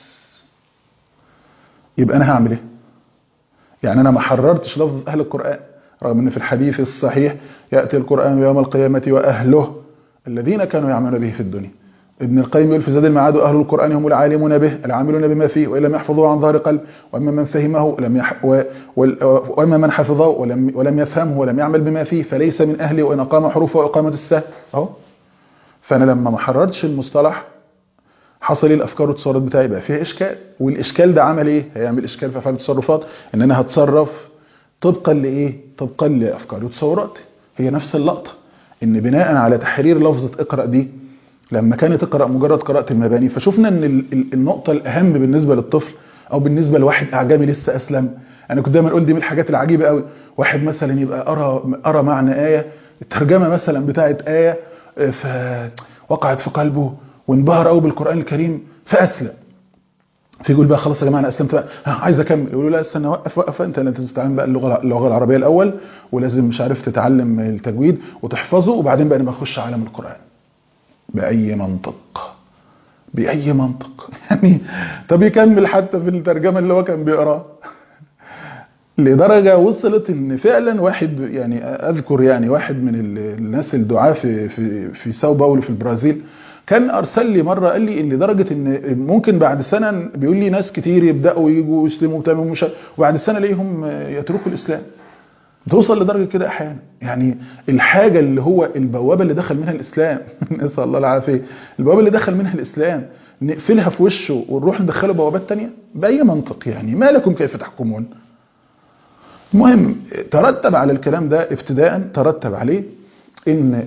يبقى أنا هعمل إيه؟ يعني أنا ما حررتش لفظ أهل القرآن، رغم أن في الحديث الصحيح يأتي القرآن يوم القيامة وأهله الذين كانوا يعملون به في الدنيا. ابن القيم يقول في زاد المعاد أهل القرآن هم العالمون به العاملون بما فيه وإن لم يحفظوه عن ظهر قلب، وأما من فهمه وأما من حفظه ولم يفهمه ولم يعمل بما فيه فليس من أهله وإن أقام حروفه وإقامة السهل. أهو. فأنا لما ما حررتش المصطلح حصل الأفكار والتصورات بتاعي بقى فيها إشكال، والإشكال ده عمل إيه؟ هيعمل إشكال في أفعال التصرفات، إن أنا هتصرف طبقا لإيه؟ طبقا لأفكاري وتصوراتي. هي نفس اللقطة، ان بناء على تحرير لفظة اقرأ دي لما كانت اقرأ مجرد قراءة المباني، فشوفنا ان النقطة الاهم بالنسبة للطفل او بالنسبة لواحد اعجمي لسه اسلم. انا كنت دايما اقول دي من الحاجات العجيبة قوي، واحد مثلا يبقى ارى معنى آية، الترجمة مثلا بتاعت آية فوقعت في قلبه وانبهر قوي بالقرآن الكريم فاسلم، فيقول بقى خلاص يا جماعه انا اسلمت بقى عايز اكمل، يقولوا لا استنى وقف انت لازم تتعلم بقى اللغه العربيه الاول، ولازم مش عارف تتعلم التجويد وتحفظه، وبعدين بقى نبقى نخش عالم القران. باي منطق؟ باي منطق؟ يعني طب يكمل حتى في الترجمه اللي هو كان بيقراها، لدرجه وصلت ان فعلا واحد يعني اذكر يعني واحد من الناس الدعاة في ساو باولو في البرازيل كان ارسل لي مره قال لي ان لدرجه ان ممكن بعد سنه بيقول لي ناس كتير يبداوا يجوا يسلموا وتمام وبعد سنه الاقيهم يتركوا الاسلام. توصل لدرجه كده احيانا، يعني الحاجه اللي هو البوابه اللي دخل منها الاسلام نسال الله العافيه، البوابه اللي دخل منها الاسلام نقفلها في وشه ونروح ندخله بوابات تانية؟ باي منطق يعني؟ ما لكم كيف تحكمون؟ المهم ترتب على الكلام ده ابتداء، ترتب عليه ان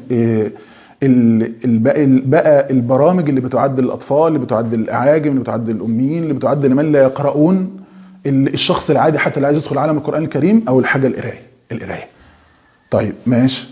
بقى البرامج اللي بتعد للاطفال، اللي بتعد للاعاجم، اللي بتعد للاميين، اللي بتعد لمن لا يقرؤون، الشخص العادي حتى اللي عايز يدخل عالم القرآن الكريم، او الحاجه القرايه. طيب ماشي،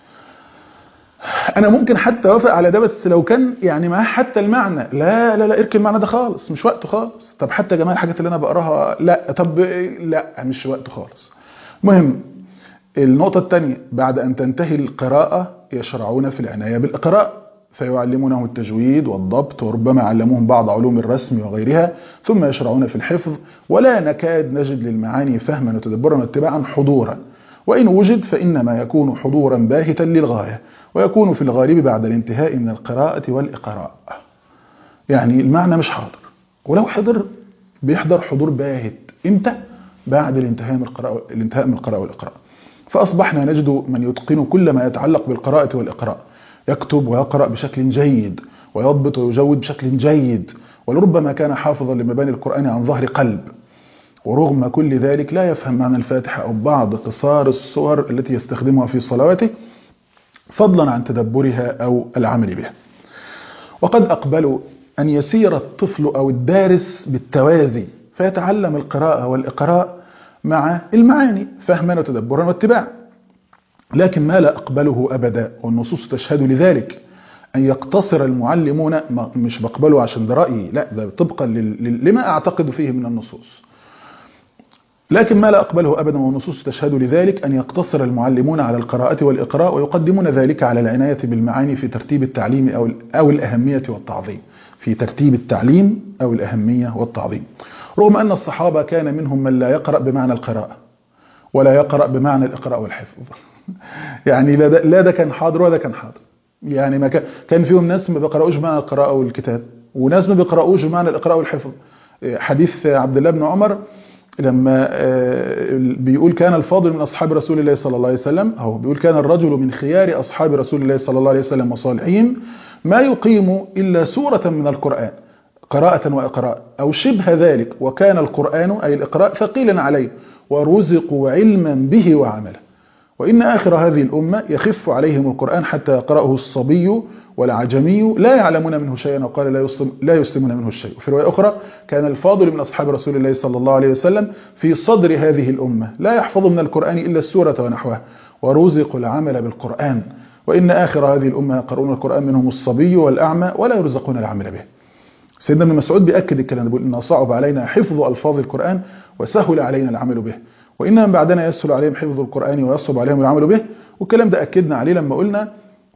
انا ممكن حتى اوافق على ده بس لو كان يعني معاه حتى المعنى. لا لا لا، اركن المعنى ده خالص، مش وقته خالص. طب حتى جماعه الحاجات اللي انا بقراها لا، طب لا مش وقته خالص. مهم النقطة الثانية، بعد أن تنتهي القراءة يشرعون في العناية بالإقراء، فيعلمونه التجويد والضبط، وربما علموهم بعض علوم الرسم وغيرها، ثم يشرعون في الحفظ، ولا نكاد نجد للمعاني فهما وتدبرا واتباعا حضورا، وإن وجد فإنما يكون حضورا باهتا للغاية، ويكون في الغالب بعد الانتهاء من القراءة والإقراء. يعني المعنى مش حاضر، ولو حضر بيحضر حضور باهت. إمتى؟ بعد الانتهاء من القراءة والإقراء. فأصبحنا نجد من يتقن كل ما يتعلق بالقراءة والإقراء، يكتب ويقرأ بشكل جيد، ويضبط ويجود بشكل جيد، ولربما كان حافظا لمباني القرآن عن ظهر قلب، ورغم كل ذلك لا يفهم معنى الفاتحة أو بعض قصار السور التي يستخدمها في صلواته، فضلا عن تدبرها أو العمل بها. وقد أقبلوا أن يسير الطفل أو الدارس بالتوازي، فيتعلم القراءة والإقراء مع المعاني فهما وتدبرا واتباعا. لكن ما لا أقبله أبدا، والنصوص تشهد لذلك، أن يقتصر المعلمون، مش بقبله عشان ده رأيي، لا ده طبقا لما أعتقد فيه من النصوص، لكن ما لا أقبله أبدا والنصوص تشهد لذلك، أن يقتصر المعلمون على القراءة والإقراء، ويقدمون ذلك على العناية بالمعاني في ترتيب التعليم أو الأهمية والتعظيم، في ترتيب التعليم أو الأهمية والتعظيم. رغم أن الصحابة كان منهم من لا يقرأ بمعنى القراءة ولا يقرأ بمعنى الإقراء والحفظ يعني لا ده كان حاضر ولا ده كان حاضر. يعني ما كان فيهم ناس ما بيقرأوش بمعنى القراءة والكتاب، وناس ما بيقرأوش بمعنى الإقراء والحفظ. حديث عبد الله بن عمر لما بيقول كان الفاضل من أصحاب رسول الله صلى الله عليه وسلم، أو بيقول كان الرجل من خيار أصحاب رسول الله صلى الله عليه وسلم وصالحين ما يقيم إلا سورة من القرآن قراءة وإقراء أو شبه ذلك، وكان القرآن أي الإقراء ثقيلا عليه، ورزقوا علما به وعملا، وإن آخر هذه الأمة يخف عليهم القرآن حتى يقرأه الصبي والعجمي لا يعلمون منه شيئا، وقال لا يسلمون منه الشيء. وفي رواية أخرى كان الفاضل من أصحاب رسول الله صلى الله عليه وسلم في صدر هذه الأمة لا يحفظ من القرآن إلا السورة ونحوها، ورزقوا العمل بالقرآن، وإن آخر هذه الأمة يقرؤون القرآن منهم الصبي والأعمى ولا يرزقون العمل به. سيدنا ابن مسعود بيأكد الكلام ده، بيقول إنه صعب علينا حفظ ألفاظ القرآن وسهل علينا العمل به، وإن من بعدنا يسهل عليهم حفظ القرآن ويصعب عليهم العمل به. والكلام ده أكدنا عليه لما قلنا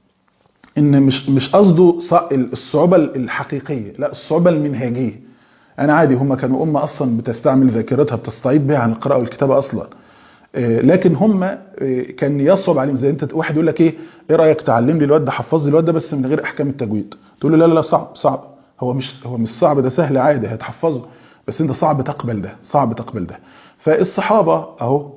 إن مش قصده الصعوبة الحقيقية، لا الصعوبة المنهجية. أنا عادي، هم كانوا أمة أصلا بتستعمل ذاكرتها بتستعيد بها عن القراءة والكتابة أصلا، لكن هم كان يصعب عليهم. زي انت واحد يقول لك ايه رأيك تعلم لي الواد ده، حفظ لي الواد ده بس من غير احكام التجويد، تقول له لا لا لا صعب. هو مش صعب، ده سهل عادي هتحفظه، بس انت صعب تقبل ده. فالصحابة اهو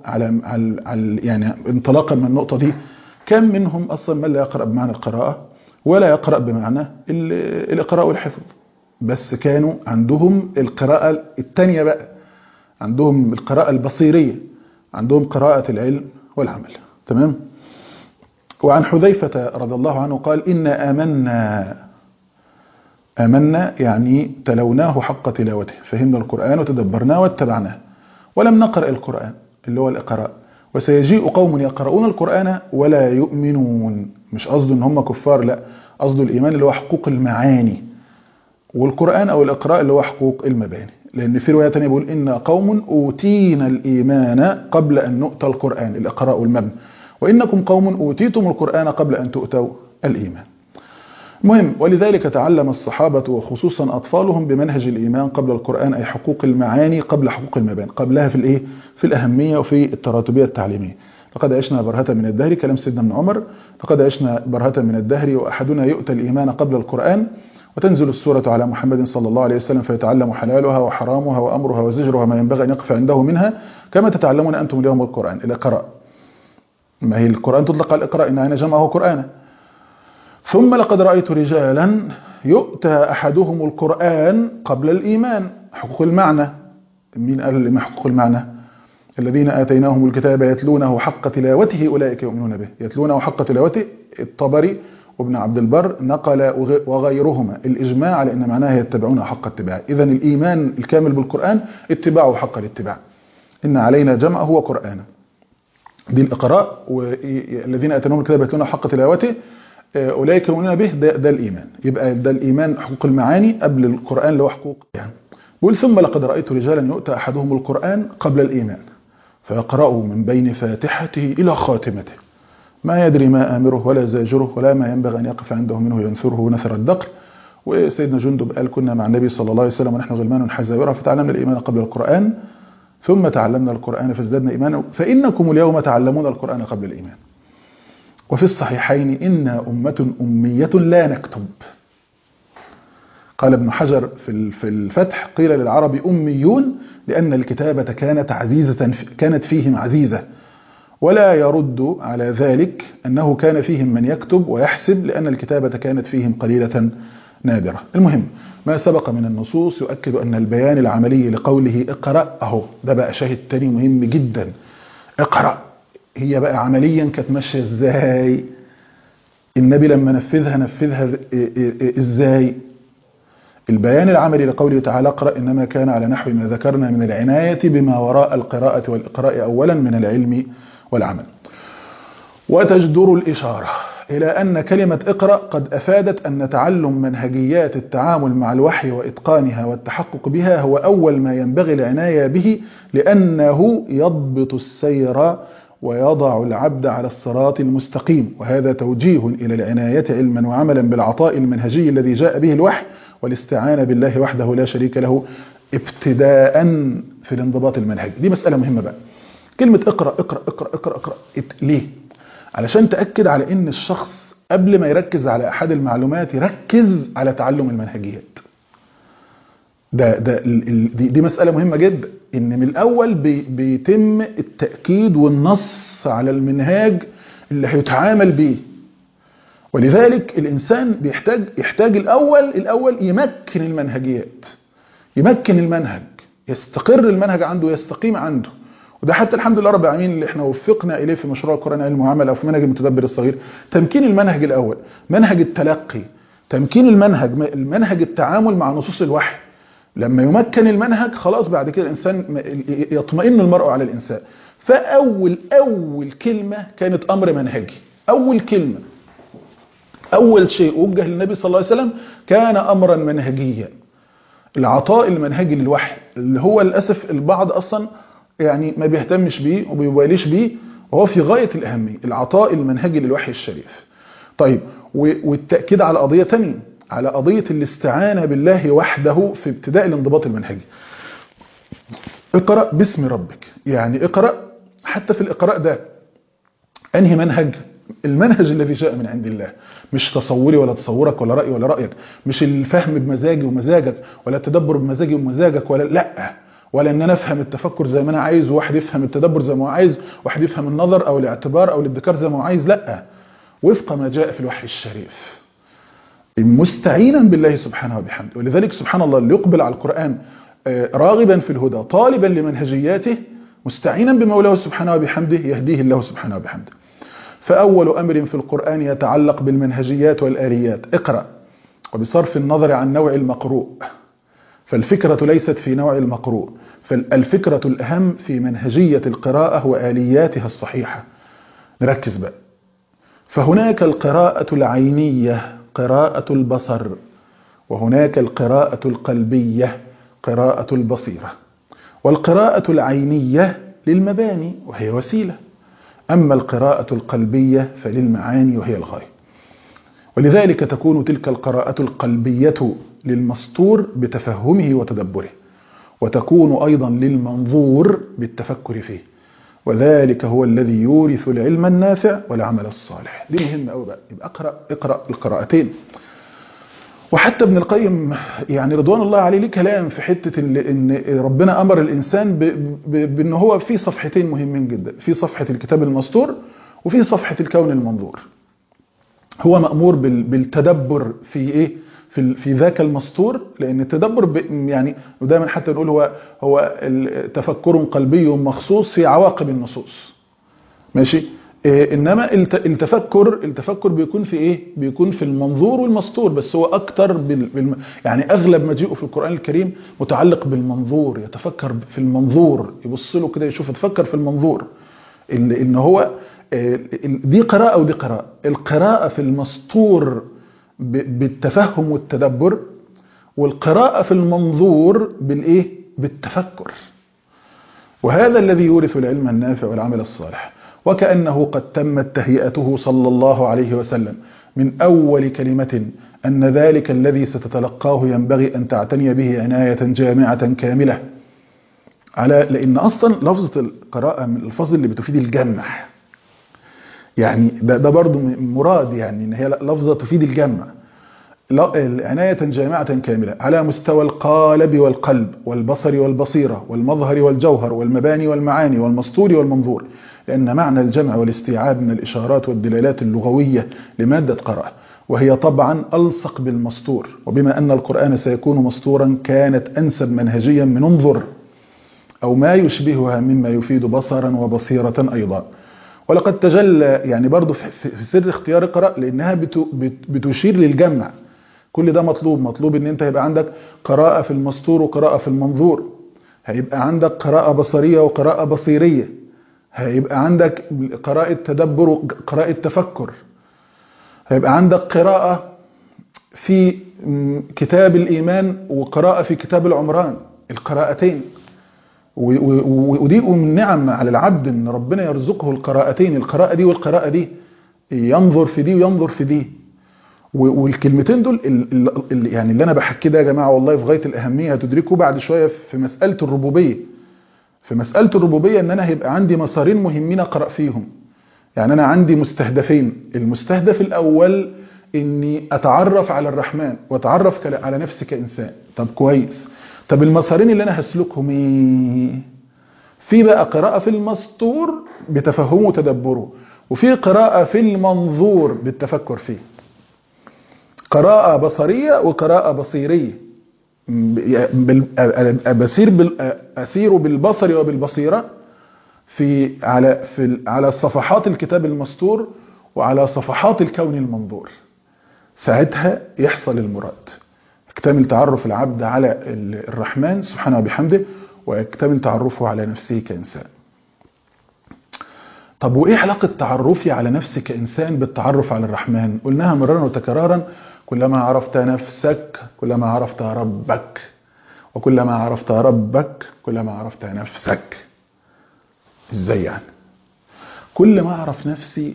على يعني انطلاقا من النقطة دي، كان منهم اصلا من لا يقرأ بمعنى القراءة ولا يقرأ بمعنى الإقراء والحفظ، بس كانوا عندهم القراءة الثانية بقى، عندهم القراءة البصيرية، عندهم قراءة العلم والعمل. تمام. وعن حذيفة رضي الله عنه قال إنا آمنا يعني تلوناه حق تلاوته، فهمنا القرآن وتدبرناه واتبعناه، ولم نقرأ القرآن اللي هو الإقراء. وسيجيء قوم يقرؤون القرآن ولا يؤمنون، مش قصده ان هم كفار، لا، قصده الإيمان اللي هو حقوق المعاني، والقرآن أو الإقراء اللي هو حقوق المباني. لأن في رواية تانية بيقول إن قوم أوتينا الإيمان قبل أن نؤتى القرآن، الإقراء والمبنى، وإنكم قوم أوتيتم القرآن قبل أن تؤتوا الإيمان. مهم، ولذلك تعلم الصحابة وخصوصا أطفالهم بمنهج الإيمان قبل القرآن، أي حقوق المعاني قبل حقوق المباني، قبلها في الأهمية وفي التراتبية التعليمية. لقد عشنا برهة من الدهر، كلام سيدنا ابن عمر، لقد عشنا برهة من الدهر وأحدنا يؤتى الإيمان قبل القرآن، وتنزل السورة على محمد صلى الله عليه وسلم فيتعلم حلالها وحرامها وأمرها وزجرها ما ينبغي أن يقف عنده منها كما تتعلمون أنتم اليوم القرآن. الإقراء، ما هي القرآن تطلق على الإقراء، إن أنا جمعه قرآنا. ثم لقد رأيت رجالا يؤتى أحدهم القرآن قبل الإيمان، حقوق المعنى. مين قال لما حقوق المعنى؟ الذين آتيناهم الكتاب يتلونه حق تلاوته أولئك يؤمنون به. يتلونه حق تلاوته، الطبري وابن عبد البر نقل وغيرهما الإجماع على أن معناه يتبعونه حق اتباعه. إذن الإيمان الكامل بالقرآن اتباعه حق الاتباع، إن علينا جمعه وقرآنه. دي الإقراء، والذين آتيناهم الكتاب يتلونه حق تلاوته أولئك يؤمنون به، ده الإيمان. يبقى ده الإيمان حقوق المعاني قبل القرآن اللي هو حقوق يعني. بقول ثم لقد رأيت رجالا يؤتى أحدهم القرآن قبل الإيمان فيقرأه من بين فاتحته إلى خاتمته ما يدري ما آمره ولا زاجره ولا ما ينبغي أن يقف عنده منه ينثره نثر الدقر. وسيدنا جندب قال كنا مع النبي صلى الله عليه وسلم ونحن غلمان حزاورة فتعلمنا الإيمان قبل القرآن ثم تعلمنا القرآن فازددنا إيمانا فإنكم اليوم تعلمون القرآن قبل الإيمان. وفي الصحيحين إنا أمة أمية لا نكتب. قال ابن حجر في الفتح قيل للعرب أميون لأن الكتابة كانت فيهم عزيزة، ولا يرد على ذلك أنه كان فيهم من يكتب ويحسب لأن الكتابة كانت فيهم قليلة نادرة. المهم ما سبق من النصوص يؤكد أن البيان العملي لقوله اقرأ، أهو ده بقى شاهد تاني مهم جدا. اقرأ هي بقى عمليا كانت ماشية ازاي؟ النبي لما نفذها ازاي؟ البيان العملي لقوله تعالى اقرأ إنما كان على نحو ما ذكرنا من العناية بما وراء القراءة والإقراء أولا من العلم والعمل. وتجدر الإشارة إلى أن كلمة اقرأ قد أفادت أن تعلم منهجيات التعامل مع الوحي وإتقانها والتحقق بها هو أول ما ينبغي العناية به، لأنه يضبط السير ويضع العبد على الصراط المستقيم. وهذا توجيه إلى العناية علما وعملا بالعطاء المنهجي الذي جاء به الوحي والاستعانة بالله وحده لا شريك له ابتداء في الانضباط المنهجي. دي مسألة مهمة بقى. كلمة اقرأ اقرأ اقرأ اقرأ اقرأ ليه؟ علشان تأكد على ان الشخص قبل ما يركز على احد المعلومات يركز على تعلم المنهجيات. دي مسألة مهمة جدا، ان من الاول بيتم التأكيد والنص على المنهاج اللي هيتعامل به. ولذلك الانسان يحتاج الاول يمكن المنهجيات، يمكن المنهج، يستقر المنهج عنده، يستقيم عنده. وده حتى الحمد لله رب العالمين اللي احنا وفقنا اليه في مشروع القرآن علم وعمل او في منهج المتدبر الصغير. تمكين المنهج الاول، منهج التلقي، تمكين المنهج التعامل مع نصوص الوحي. لما يمكن المنهج خلاص بعد كده الانسان يطمئن المرء على الانسان. فاول كلمة كانت امر منهجي، اول كلمة، اول شيء وجه للنبي صلى الله عليه وسلم كان امرا منهجيا. العطاء المنهجي للوحي اللي هو للاسف البعض اصلا يعني ما بيهتمش بيه وبيباليش بيه، وهو في غاية الأهمية، العطاء المنهجي للوحي الشريف. طيب، والتأكيد على قضية تانية، على قضية الاستعانة بالله وحده في ابتداء الانضباط المنهجي. اقرأ باسم ربك، يعني اقرأ. حتى في الإقراء ده أنهي منهج؟ المنهج الذي جاء من عند الله، مش تصوري ولا تصورك ولا رأيي ولا رأيك، مش الفهم بمزاجي ومزاجك ولا التدبر بمزاجي ومزاجك، ولا ان انا افهم التفكر زي ما انا عايز وواحد يفهم التدبر زي ما هو عايز، واحد يفهم النظر او الاعتبار او الادكار زي ما هو عايز. لا، وفق ما جاء في الوحي الشريف، مستعينا بالله سبحانه وبحمده. ولذلك سبحان الله اللي يقبل على القرآن راغبا في الهدى طالبا لمنهجياته مستعينا بمولاه سبحانه وبحمده يهديه الله سبحانه وبحمده. فأول أمر في القرآن يتعلق بالمنهجيات والآليات: اقرأ، وبصرف النظر عن نوع المقروء، فالفكرة ليست في نوع المقروء، فالفكرة الأهم في منهجية القراءة وآلياتها الصحيحة. نركز بقى. فهناك القراءة العينية قراءة البصر، وهناك القراءة القلبية قراءة البصيرة. والقراءة العينية للمباني وهي وسيلة، أما القراءة القلبية فللمعاني وهي الغاية. ولذلك تكون تلك القراءة القلبية للمسطور بتفهمه وتدبره، وتكون أيضا للمنظور بالتفكر فيه، وذلك هو الذي يورث العلم النافع والعمل الصالح. دي مهمة أوي بقى. يبقى اقرأ القراءتين. وحتى ابن القيم يعني رضوان الله عليه ليه كلام في حتة ان ربنا امر الانسان بان هو في صفحتين مهمين جدا، في صفحة الكتاب المسطور وفي صفحة الكون المنظور. هو مأمور بالتدبر في ايه؟ في ذاك المسطور، لان التدبر يعني ودايما حتى نقول هو تفكر قلبي مخصوص في عواقب النصوص. ماشي؟ انما التفكر بيكون في ايه؟ بيكون في المنظور والمسطور، بس هو اكتر يعني اغلب مجيئه في القرآن الكريم متعلق بالمنظور، يتفكر في المنظور، يبص له كده يشوف، يتفكر في المنظور. ان هو دي قراءة ودي قراءة. القراءة في المسطور بالتفهم والتدبر، والقراءة في المنظور بالايه؟ بالتفكر. وهذا الذي يورث العلم النافع والعمل الصالح. وكأنه قد تمت تهيئته صلى الله عليه وسلم من أول كلمة أن ذلك الذي ستتلقاه ينبغي أن تعتني به عناية جامعة كاملة. لأن أصلا لفظة القراءة من الألفاظ اللي بتفيد الجمع، يعني ده برضو مراد، يعني إن هي لفظة تفيد الجمع. عناية جامعة كاملة على مستوى القالب والقلب والبصر والبصيرة والمظهر والجوهر والمباني والمعاني والمسطور والمنظور، لأن معنى الجمع والاستيعاب من الإشارات والدلالات اللغوية لمادة قراءة، وهي طبعا ألصق بالمسطور. وبما أن القرآن سيكون مسطورا كانت أنسب منهجيا من انظر أو ما يشبهها مما يفيد بصرا وبصيرة أيضا. ولقد تجلى يعني برضو في سر اختيار اقرأ، لأنها بتشير للجمع. كل ده مطلوب ان انت يبقى عندك قراءة في المسطور وقراءة في المنظور، هيبقى عندك قراءة بصرية وقراءة بصيرية، هيبقى عندك قراءة تدبر وقراءة تفكر، هيبقى عندك قراءة في كتاب الإيمان وقراءة في كتاب العمران، القراءتين. ودي من نعم على العبد ان ربنا يرزقه القراءتين، القراءة دي والقراءة دي، ينظر في دي وينظر في دي. والكلمتين دول يعني اللي انا بحكي ده يا جماعه والله في غايه الاهميه، هتدركوا بعد شويه في مساله الربوبيه. في مساله الربوبيه ان انا هيبقى عندي مسارين مهمين اقرا فيهم. يعني انا عندي مستهدفين، المستهدف الاول اني اتعرف على الرحمن واتعرف على نفسي كانسان. طب كويس، طب المسارين اللي انا هسلكهم ايه؟ في بقى قراءه في المسطور بتفهمه وتدبره، وفي قراءه في المنظور بالتفكر فيه. قراءة بصرية وقراءة بصيرية، أسير بالبصر وبالبصيرة على صفحات الكتاب المسطور وعلى صفحات الكون المنظور. ساعتها يحصل المراد، يكتمل تعرف العبد على الرحمن سبحانه وبحمده، ويكتمل تعرفه على نفسه كإنسان. طب وإيه علاقة تعرفي على نفسي كإنسان بالتعرف على الرحمن؟ قلناها مرارا وتكرارا: كلما عرفت نفسك كلما عرفت ربك، وكلما عرفت ربك كلما عرفت نفسك. ازاي يعني؟ كل ما اعرف نفسي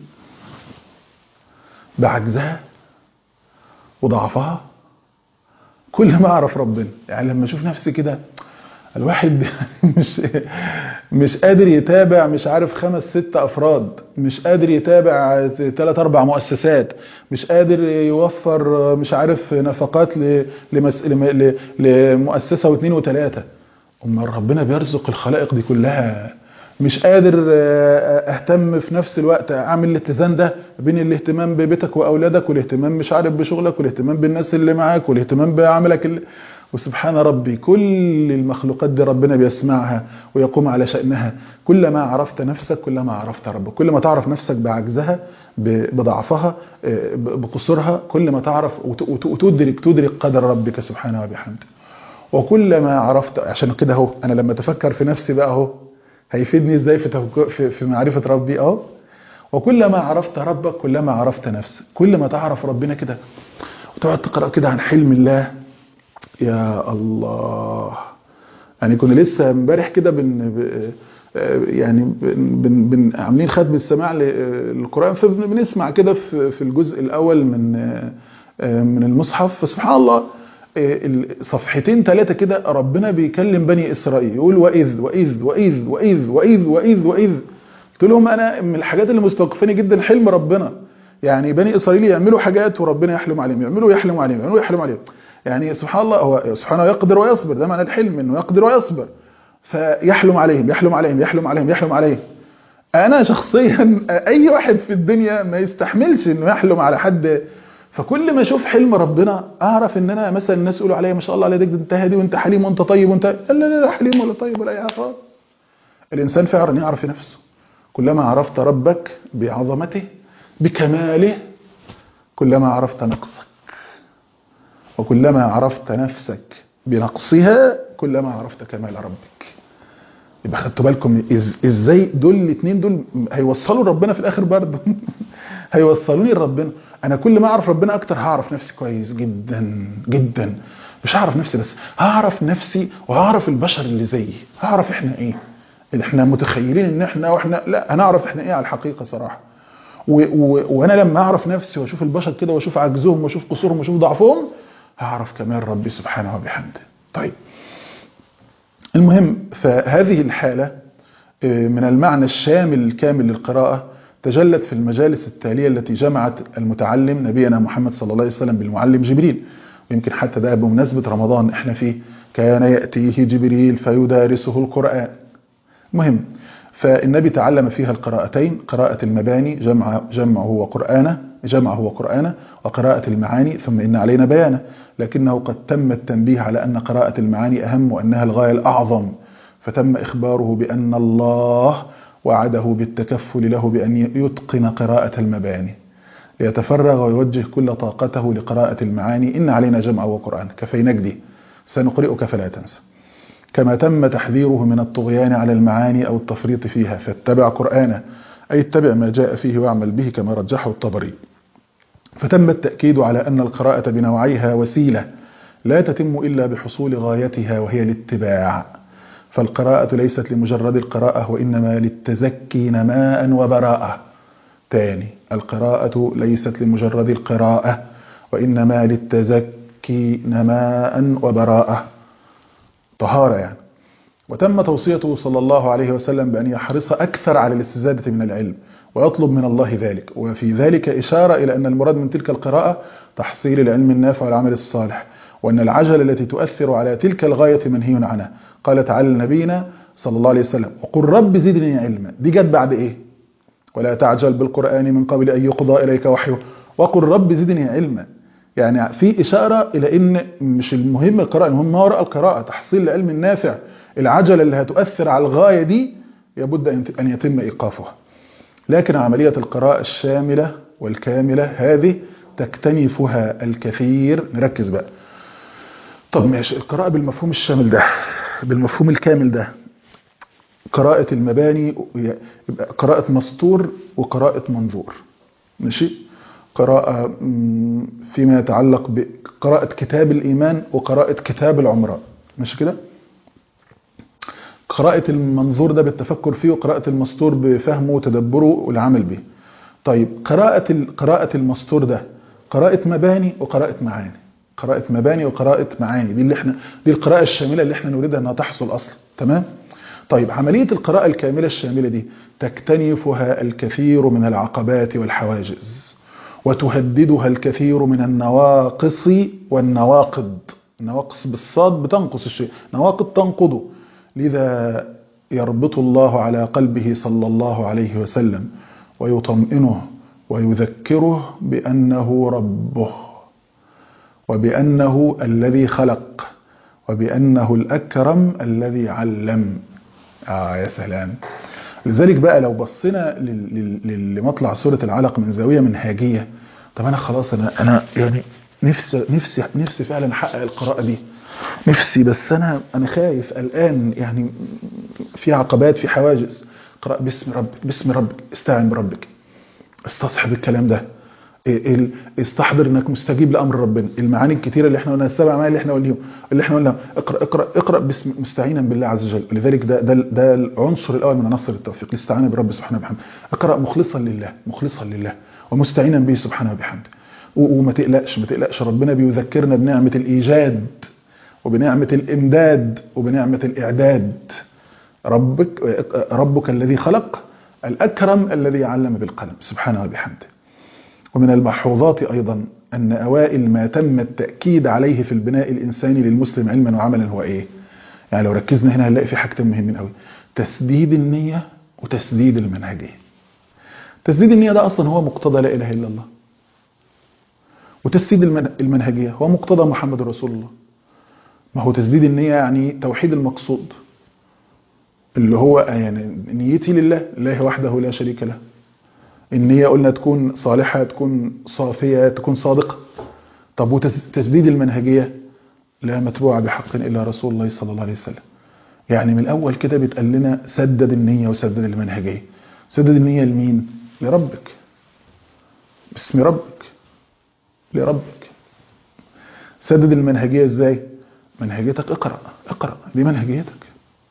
بعجزها وضعفها كل ما اعرف ربنا. يعني لما اشوف نفسي كده الواحد مش قادر يتابع، مش عارف 5-6 أفراد، مش قادر يتابع 3-4 مؤسسات، مش قادر يوفر مش عارف نفقات لمؤسسة و2 و3. أما ربنا بيرزق الخلائق دي كلها، مش قادر اهتم في نفس الوقت، اعمل الاتزان ده بين الاهتمام ببيتك واولادك والاهتمام مش عارف بشغلك والاهتمام بالناس اللي معاك والاهتمام بعملك وسبحان ربي كل المخلوقات دي ربنا بيسمعها ويقوم على شأنها. كلما عرفت نفسك كلما عرفت ربك. كل ما تعرف نفسك بعجزها بضعفها بقصورها، كل ما تعرف وتدرك قدر ربك سبحانه وبحمده. وكلما عرفت، عشان كده اهو انا لما اتفكر في نفسي بقى اهو هيفيدني ازاي في معرفة ربي اهو. وكلما عرفت ربك كلما عرفت نفسك. كل ما تعرف ربنا كده وتقعد تقرأ كده عن حلم الله، يا الله. يعني كنا لسه امبارح كده عاملين ختم السماع للقرآن، فبنسمع كده في الجزء الأول من المصحف. فسبحان الله صفحتين 3 كده ربنا بيكلم بني إسرائيل، يقول وإذ وإذ وإذ وإذ وإذ وإذ وإذ. قلت لهم أنا من الحاجات اللي مستوقفاني جدا حلم ربنا. يعني بني إسرائيل يعملوا حاجات وربنا يحلم عليهم، يعملوا يحلم عليهم، يعملوا يحلم عليهم. يعني سبحان الله، هو سبحانه يقدر ويصبر، ده معنى الحلم، انه يقدر ويصبر. فيحلم عليهم يحلم عليهم يحلم عليهم يحلم عليهم. انا شخصيا اي واحد في الدنيا ما يستحملش انه يحلم على حد. فكل ما اشوف حلم ربنا اعرف ان انا مثلا الناس يقولوا عليا ما شاء الله عليك انت هادي وانت حليم وانت طيب وانت لا حليم ولا طيب ولا اي حاجه خالص. الانسان فعلا يعرف نفسه. كلما عرفت ربك بعظمته بكماله كلما عرفت نقصك، وكلما عرفت نفسك بنقصها كلما عرفت كمال ربك. يبقى خدتوا بالكم ازاي دول الاثنين دول هيوصلوا ربنا في الاخر برضه. هيوصلوني لربنا. انا كل ما اعرف ربنا اكتر هعرف نفسي كويس جدا جدا. مش هعرف نفسي بس، هعرف نفسي وهعرف البشر اللي زيي. هعرف احنا ايه. احنا متخيلين ان احنا واحنا لا، هنعرف احنا ايه على الحقيقه صراحه. وانا لما اعرف نفسي واشوف البشر كده واشوف عجزهم واشوف قصورهم واشوف ضعفهم هعرف كمال ربي سبحانه وبحمده. طيب المهم، فهذه الحالة من المعنى الشامل الكامل للقراءة تجلت في المجالس التالية التي جمعت المتعلم نبينا محمد صلى الله عليه وسلم بالمعلم جبريل. ويمكن حتى ده بمناسبة رمضان احنا فيه، كان يأتيه جبريل فيدارسه القرآن. مهم، فالنبي تعلم فيها القراءتين، قراءة المباني جمعه وقرآنه، وقراءة المعاني ثم إن علينا بيانه. لكنه قد تم التنبيه على أن قراءة المعاني أهم وأنها الغاية الأعظم، فتم إخباره بأن الله وعده بالتكفل له بأن يتقن قراءة المباني ليتفرغ ويوجه كل طاقته لقراءة المعاني. إن علينا جمعه وقرآنه كفيناك دي سنقرئك فلا تنسى. كما تم تحذيره من الطغيان على المعاني أو التفريط فيها، فاتبع قرآنه أي اتبع ما جاء فيه واعمل به كما رجحه الطبري. فتم التأكيد على أن القراءة بنوعيها وسيلة لا تتم إلا بحصول غايتها وهي الاتباع. فالقراءة ليست لمجرد القراءة وإنما للتزكي نماء وبراءة. تاني، القراءة ليست لمجرد القراءة وإنما للتزكي نماء وبراءة، طهارة يعني. وتم توصيته صلى الله عليه وسلم بأن يحرص أكثر على الاستزادة من العلم ويطلب من الله ذلك. وفي ذلك إشارة إلى أن المراد من تلك القراءة تحصيل العلم النافع والعمل الصالح، وأن العجلة التي تؤثر على تلك الغاية منهي عنها. قال تعالى لنبينا صلى الله عليه وسلم وقل رب زدني علما. دي جت بعد إيه؟ ولا تعجل بالقرآن من قبل أن يقضى إليك وحيه وقل رب زدني علما. يعني في إشارة إلى أن مش المهم القراءة، المهم ما وراء القراءة، تحصيل العلم النافع. العجلة اللي هتؤثر على الغاية دي يبد أن يتم إيقافها. لكن عملية القراءة الشاملة والكاملة هذه تكتنفها الكثير. نركز بقى. طب ماشي، القراءة بالمفهوم الشامل ده، بالمفهوم الكامل ده، قراءة المباني يبقى قراءة مسطور وقراءة منظور. ماشي، قراءة فيما يتعلق بقراءة كتاب الإيمان وقراءة كتاب العمران. ماشي كده. قراءة المنظور ده بالتفكر فيه، وقراءة المسطور بفهمه وتدبره والعمل به. طيب قراءة المسطور ده قراءة مباني وقراءة معاني، قراءة مباني وقراءة معاني. دي القراءة الشاملة اللي احنا نريدها انها تحصل اصلا. تمام. طيب عملية القراءة الكاملة الشاملة دي تكتنفها الكثير من العقبات والحواجز، وتهددها الكثير من النواقص والنواقض. النواقص بالصاد بتنقص الشيء، نواقض تنقضه. لذا يربط الله على قلبه صلى الله عليه وسلم ويطمئنه ويذكره بأنه ربه وبأنه الذي خلق وبأنه الأكرم الذي علم. يا سلام. لذلك بقى لو بصينا لمطلع سورة العلق من زاوية منهجية، طب أنا خلاص أنا يعني نفسي فعلا أحقق القراءة دي، نفسي، بس أنا خايف قلقان، يعني في عقبات، في حواجز. اقرأ باسم ربك، باسم ربك، استعن بربك، استصحب الكلام ده، استحضر انك مستجيب لامر ربنا. المعاني الكتيره اللي احنا قلناها، السبع معاني اللي احنا قلناها، اقرا باسم، مستعينا بالله عز وجل. لذلك ده العنصر الاول من عناصر التوفيق، الاستعانه برب سبحانه وبحمده. اقرا مخلصا لله، مخلصا لله ومستعينا به سبحانه وبحمده. وما تقلقش، ما تقلقش، ربنا بيذكرنا بنعمه الايجاد وبنعمه الامداد وبنعمه الاعداد. ربك الذي خلق، الأكرم الذي علم بالقلم سبحانه وبحمده. ومن الملحوظات أيضا أن أوائل ما تم التأكيد عليه في البناء الإنساني للمسلم علما وعملا هو إيه؟ يعني لو ركزنا هنا هنلاقي في حاجتين مهمين قوي: تسديد النية وتسديد المنهجية. تسديد النية ده أصلا هو مقتضى لا إله إلا الله، وتسديد المنهجية هو مقتضى محمد رسول الله. ما هو تسديد النية يعني توحيد المقصود، اللي هو يعني نيتي لله، الله وحده لا شريك له. النية قلنا تكون صالحة، تكون صافية، تكون صادقة. طب وتسديد المنهجية: لا متبوع بحق إلا رسول الله صلى الله عليه وسلم. يعني من الأول كده بيتقال لنا سدد النية وسدد المنهجية. سدد النية لمين؟ لربك، باسم ربك، لربك. سدد المنهجية ازاي؟ منهجيتك اقرأ، دي منهجيتك.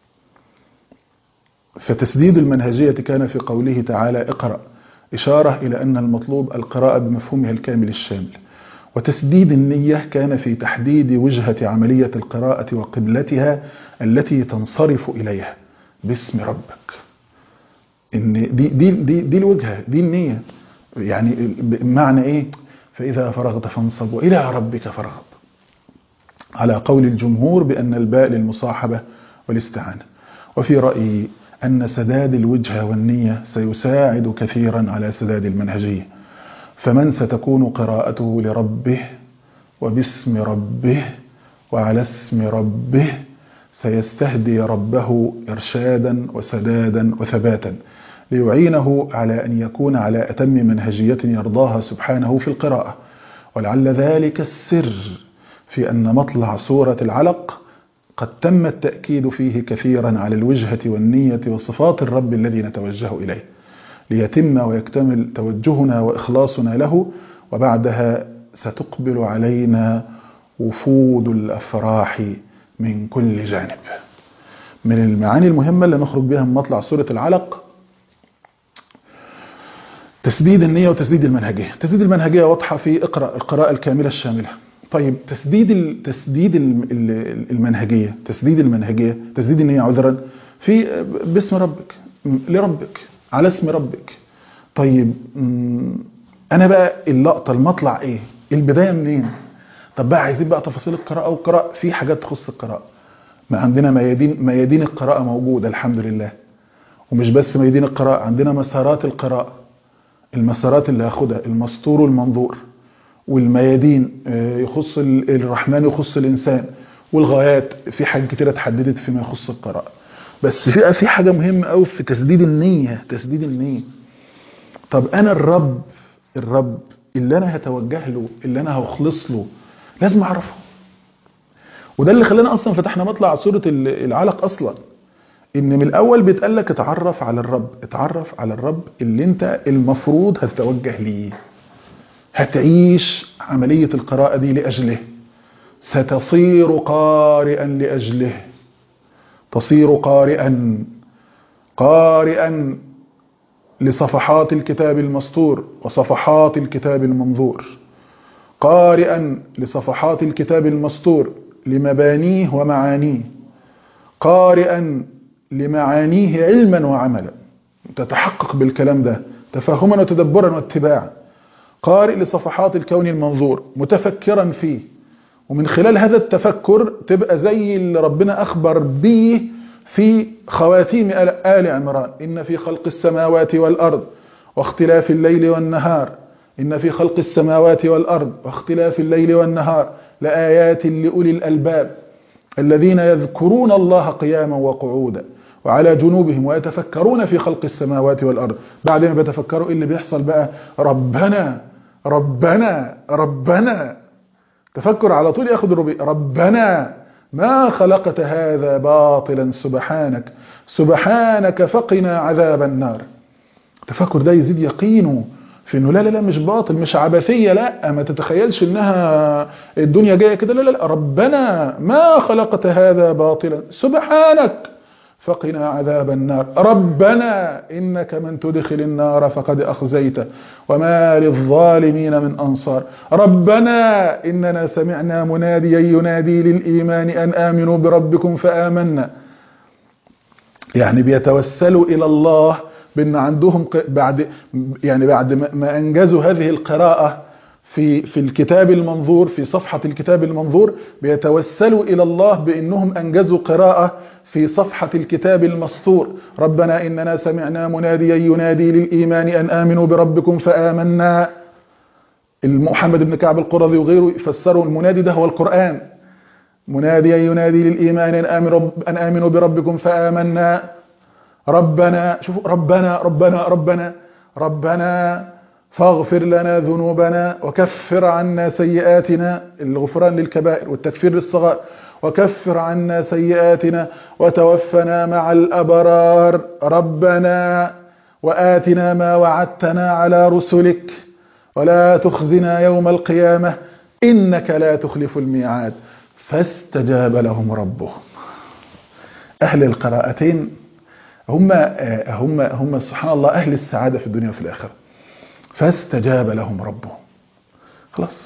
فتسديد المنهجية كان في قوله تعالى اقرأ، إشارة إلى أن المطلوب القراءة بمفهومها الكامل الشامل. وتسديد النية كان في تحديد وجهة عملية القراءة وقبلتها التي تنصرف إليها باسم ربك. إن دي الوجهة، دي النية. يعني بمعنى إيه؟ فإذا فرغت فانصب وإلى ربك فارغب، على قول الجمهور بأن الباء للمصاحبة والاستعانة. وفي رأيي أن سداد الوجهة والنية سيساعد كثيرا على سداد المنهجية، فمن ستكون قراءته لربه وباسم ربه وعلى اسم ربه سيستهدي ربه إرشادا وسدادا وثباتا، ليعينه على أن يكون على أتم منهجية يرضاها سبحانه في القراءة. ولعل ذلك السر في أن مطلع سورة العلق قد تم التأكيد فيه كثيرا على الوجهة والنية وصفات الرب الذي نتوجه إليه، ليتم ويكتمل توجهنا وإخلاصنا له. وبعدها ستقبل علينا وفود الأفراح من كل جانب. من المعاني المهمة اللي نخرج بها من مطلع سورة العلق تسديد النية وتسديد المنهجية. تسديد المنهجية واضحة في اقرأ، القراءة الكاملة الشاملة. طيب تسديد المنهجية، تسديد النية عذرا في باسم ربك، لربك، على اسم ربك. طيب انا بقى اللقطة، المطلع ايه؟ البداية منين؟ طب بقى عايزين بقى تفاصيل القراءة، والقراءة في حاجات تخص القراءة. ما عندنا ميادين القراءة موجودة الحمد لله. ومش بس ميادين القراءة، عندنا مسارات القراءة، المسارات اللي هاخدها، المسطور والمنظور، والميادين يخص الرحمن يخص الإنسان، والغايات في حاجة كتيرة اتحددت فيما يخص القراءة. بس في حاجة مهمة قوي في تسديد النية، تسديد النية. طب أنا الرب اللي أنا هتوجه له، اللي أنا هخلص له، لازم أعرفه. وده اللي خلانا أصلا فتحنا مطلع سورة العلق أصلا، إن من الأول بيتقال لك اتعرف على الرب اللي أنت المفروض هتتوجه ليه، هتعيش عملية القراءة دي لأجله، ستصير قارئا لأجله، تصير قارئا لصفحات الكتاب المسطور وصفحات الكتاب المنظور، قارئا لصفحات الكتاب المسطور لمبانيه ومعانيه، قارئا لمعانيه علما وعملا، تتحقق بالكلام ده تفهما وتدبرا واتباعا، قارئ لصفحات الكون المنظور متفكرا فيه، ومن خلال هذا التفكر تبقى زي اللي ربنا أخبر به في خواتيم آل عمران: إن في خلق السماوات والأرض واختلاف الليل والنهار، إن في خلق السماوات والأرض واختلاف الليل والنهار لآيات لأولي الألباب الذين يذكرون الله قياما وقعودا وعلى جنوبهم ويتفكرون في خلق السماوات والأرض. بعد ما بيتفكروا إيه اللي بيحصل بقى؟ ربنا ربنا ربنا، تفكر على طول ياخد الربيع. ربنا ما خلقت هذا باطلا سبحانك سبحانك فقنا عذاب النار. التفكر ده يزيد يقينه في انه لا لا لا مش باطل، مش عبثية، لا ما تتخيلش انها الدنيا جاية كده، لا لا لا، ربنا ما خلقت هذا باطلا سبحانك فقنا عذاب النار. ربنا إنك من تدخل النار فقد أخزيته وما للظالمين من أنصار. ربنا إننا سمعنا مناديا ينادي للإيمان أن آمنوا بربكم فآمنا. يعني بيتوسلوا إلى الله بأن عندهم بعد ما أنجزوا هذه القراءة في الكتاب المنظور، في صفحة الكتاب المنظور، بيتوسلوا إلى الله بأنهم أنجزوا قراءة في صفحة الكتاب المسطور. ربنا إننا سمعنا مناديا ينادي للإيمان أن آمنوا بربكم فآمنا. محمد بن كعب القرظي وغيره يفسروا المنادي ده هو القرآن. مناديا ينادي للإيمان أن آمنوا بربكم فآمنا. ربنا، شوفوا، ربنا ربنا ربنا ربنا فاغفر لنا ذنوبنا وكفر عنا سيئاتنا، الغفران للكبائر والتكفير للصغائر، وكفر عنا سيئاتنا وتوفنا مع الأبرار. ربنا وآتنا ما وعدتنا على رسلك ولا تخزنا يوم القيامة إنك لا تخلف الميعاد. فاستجاب لهم ربهم. أهل القراءتين هم سبحان الله أهل السعادة في الدنيا وفي الآخرة. فاستجاب لهم ربهم. خلاص.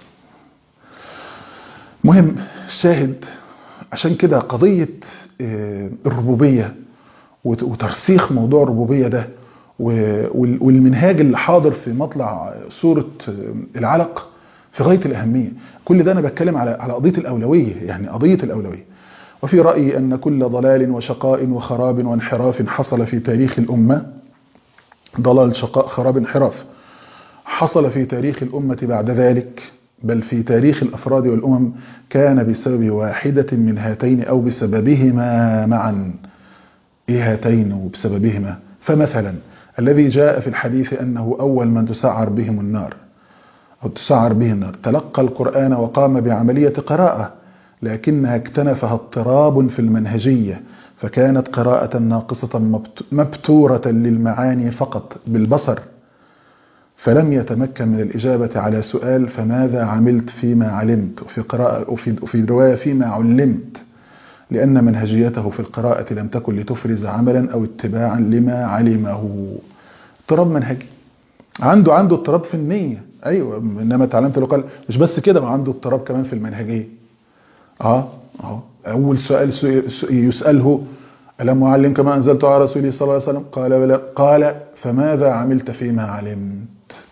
مهم الشاهد، عشان كده قضية الربوبية وترسيخ موضوع الربوبية ده والمنهاج اللي حاضر في مطلع سورة العلق في غاية الأهمية. كل ده أنا بتكلم على قضية الأولوية، يعني قضية الأولوية. وفي رأيي أن كل ضلال وشقاء وخراب وانحراف حصل في تاريخ الأمة، ضلال شقاء خراب انحراف، حصل في تاريخ الأمة بعد ذلك، بل في تاريخ الأفراد والأمم، كان بسبب واحدة من هاتين أو بسببهما معا. إيه هاتين وبسببهما؟ فمثلا الذي جاء في الحديث أنه أول من تسعر بهم النار أو تسعر به النار تلقى القرآن وقام بعملية قراءة، لكنها اكتنفها اضطراب في المنهجية، فكانت قراءة ناقصة مبتورة للمعاني فقط بالبصر، فلم يتمكن من الإجابة على سؤال فماذا عملت فيما علمت، وفي قراءة وفي رواية فيما علمت، لأن منهجيته في القراءة لم تكن لتفرز عملا أو اتباعا لما علمه. اضطراب منهجي، عنده اضطراب في النية، أيوة، إنما تعلمت له قال مش بس كده، ما عنده اضطراب كمان في المنهجية. أول سؤال يسأله ألم أعلم كما أنزلت على رسوله صلى الله عليه وسلم؟ قال بلى. قال فماذا عملت فيما علمت؟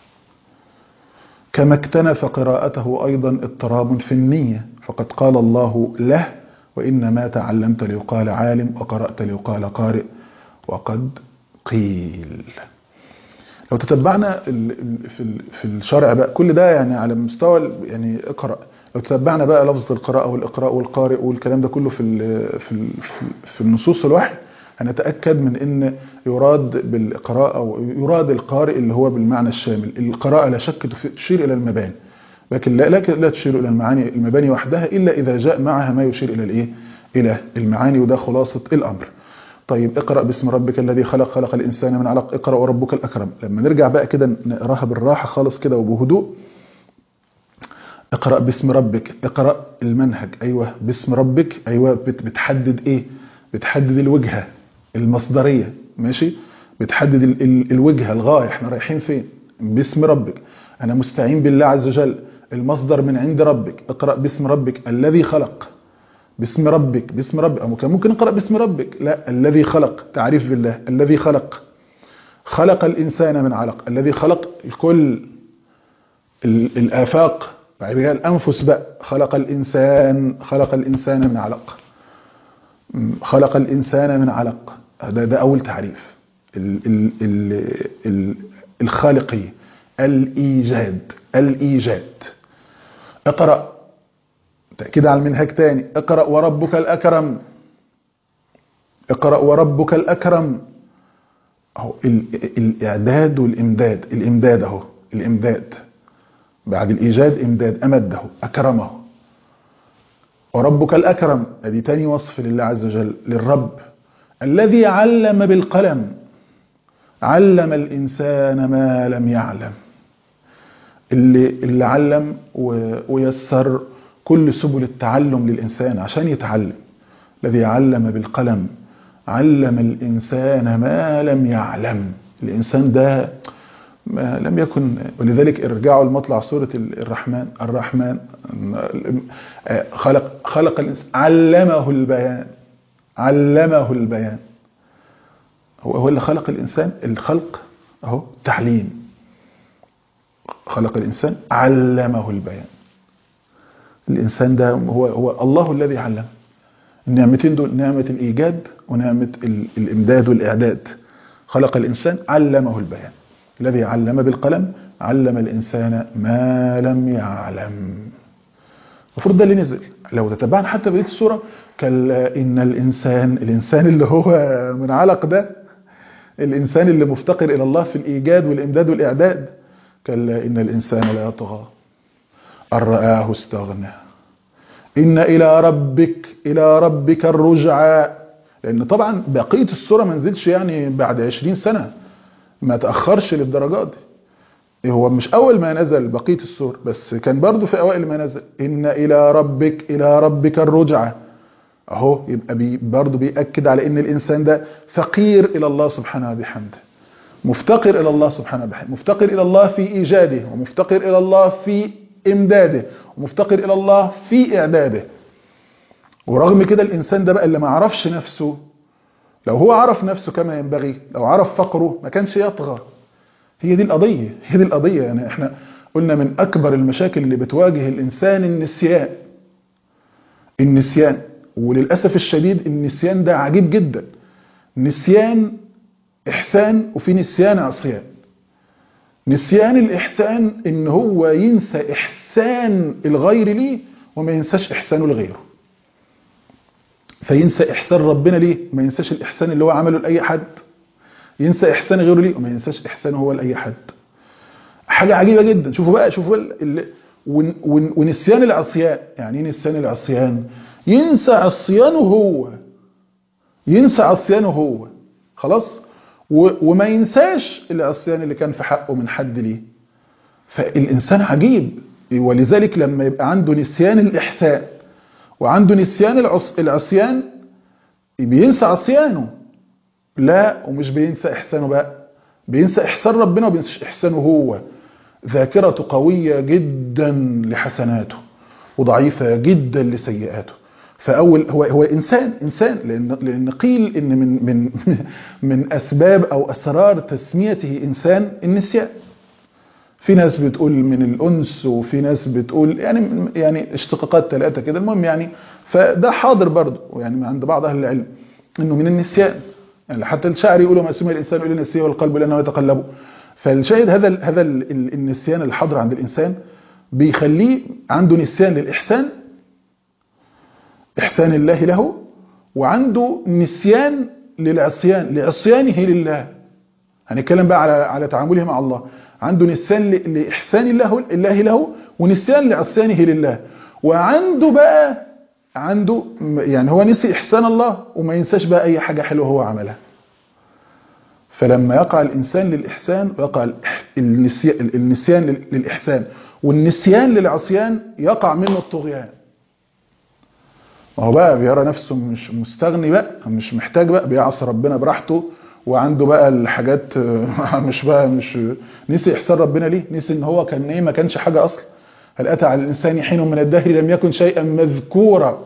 كما اكتنف قراءته أيضا اضطراب في النية، فقد قال الله له وإنما تعلمت ليقال عالم وقرأت ليقال قارئ وقد قيل. لو تتبعنا في الشرع بقى كل ده يعني على مستوى يعني اقرأ، لو تتبعنا بقى لفظة القراءة والإقراء والقارئ والكلام ده كله في النصوص الوحي، هنتأكد من ان يراد بالقراءة ويراد القارئ اللي هو بالمعنى الشامل. القراءة لا شك تشير إلى المباني، لكن لا تشير إلى المباني وحدها إلا إذا جاء معها ما يشير إلى الإيه؟ إلى المعاني، وده خلاصة الأمر. طيب اقرأ باسم ربك الذي خلق، خلق الإنسان من علق، اقرأ وربك الأكرم. لما نرجع بقى كده نقراها بالراحة خالص كده وبهدوء. اقرأ باسم ربك، اقرأ المنهج، أيوة باسم ربك، أيوة بتحدد إيه؟ بتحدد الوجهة المصدرية، ماشي، بتحدد الوجهة الغاية، احنا رايحين فين؟ باسم ربك، أنا مستعين بالله عز وجل، المصدر من عند ربك. اقرأ باسم ربك الذي خلق، باسم ربك، باسم ربك، أو ممكن اقرأ باسم ربك، لا، الذي خلق، تعريف بالله، الذي خلق، خلق الإنسان من علق، الذي خلق الكل، الآفاق، بعد كده الأنفس بقى، خلق الإنسان من علق، خلق الإنسان من علق. ده أول تعريف، الخالقية، الإيجاد. اقرأ تأكيد على المنهج تاني، اقرأ وربك الأكرم، اقرأ وربك الأكرم. اهو الإعداد والإمداد، الإمداد اهو، الإمداد بعد الإيجاد إمداد، أمده أكرمه. وربك الأكرم ادي تاني وصف لله عز وجل، للرب الذي علم بالقلم، علم الإنسان ما لم يعلم، اللي علم ويسر كل سبل التعلم للإنسان عشان يتعلم. الذي علم بالقلم، علم الإنسان ما لم يعلم. الإنسان ده ما لم يكن، ولذلك ارجعوا لمطلع سورة الرحمن خلق الإنسان، علمه البيان، علمه البيان. هو اللي خلق الإنسان، الخلق اهو تعليم. خلق الإنسان علمه البيان. الإنسان ده هو الله الذي علم. النعمتين دول، نعمة الإيجاد ونعمة الإمداد والإعداد. خلق الإنسان علمه البيان، الذي علم بالقلم، علم الإنسان ما لم يعلم. المفروض ده اللي نزل. لو تتبعنا حتى بقية السورة، إن الإنسان اللي هو من علق ده، الإنسان اللي مفتقر إلى الله في الإيجاد والإمداد والإعداد، كلا إن الإنسان لا يطغى أن رآه استغنى إن إلى ربك الرجعى. لأن طبعا بقية السورة ما نزلش يعني بعد 20 سنة، ما تأخرش للدرجات دي. هو مش أول ما نزل بقية السورة، بس كان برضو في أوائل ما نزل، إن إلى ربك الرجعى. أهو يبقى برضو بيأكد على إن الإنسان ده فقير إلى الله سبحانه وبحمده، مفتقر إلى الله سبحانه وبحمده، مفتقر إلى الله في إيجاده، ومفتقر إلى الله في إمداده، ومفتقر إلى الله في إعداده. ورغم كده الإنسان ده بقى اللي ما عرفش نفسه، لو هو عرف نفسه كما ينبغي، لو عرف فقره، ما كانش يطغى. هي دي القضية. يعني احنا قلنا من أكبر المشاكل اللي بتواجه الإنسان النسيان. وللأسف الشديد النسيان ده عجيب جدا. نسيان إحسان وفي نسيان عصيان. نسيان الإحسان إن هو ينسى إحسان الغير ليه وما ينساش إحسانه لغيره. فينسى إحسان ربنا ليه وما ينساش الإحسان اللي هو عمله لأي حد. ينسى إحسان غيره ليه وما ينساش إحسانه هو لأي حد. حاجة عجيبة جدا. شوفوا بقى ونسيان العصيان. يعني نسيان العصيان، ينسى عصيانه هو خلاص، وما ينساش العصيان اللي كان في حقه من حد ليه. فالإنسان عجيب. ولذلك لما يبقى عنده نسيان الإحسان وعنده نسيان العصيان، بينسى عصيانه. لا، ومش بينسى إحسانه بقى، بينسى إحسان ربنا وبينسى إحسانه هو. ذاكرته قوية جدا لحسناته وضعيفة جدا لسيئاته. فأول هو إنسان لأن قيل إن من أسباب أو أسرار تسميته إنسان النسيان. في ناس بتقول من الأنس، وفي ناس بتقول يعني اشتقاقات 3 كده. المهم يعني فده حاضر برضه يعني عند بعض أهل العلم إنه من النسيان. يعني حتى الشاعر يقولوا ما سمي الإنسان إلا نسيه والقلب لأنه يتقلبه. فالشاهد هذا النسيان الحاضر عند الإنسان بيخليه عنده نسيان للإحسان، إحسان الله له، وعنده نسيان للعصيان، لعصيانه لله. هنتكلم بقى على تعامله مع الله. عنده نسيان لإحسان الله له، ونسيان لعصيانه لله. وعنده بقى يعني هو نسي إحسان الله وما ينساش بقى أي حاجة حلوة هو عملها. فلما يقع الإنسان للإحسان ويقع النسيان للإحسان والنسيان للعصيان، يقع منه الطغيان. وهو بقى بيرى نفسه مش مستغني بقى، مش محتاج بقى، بيعصي ربنا براحته، وعنده بقى الحاجات مش نسي إحسان ربنا ليه، نسي إن هو كان إيه، ما كانش حاجة أصلا. هل أتى على الإنسان حين من الدهر لم يكن شيئا مذكورا.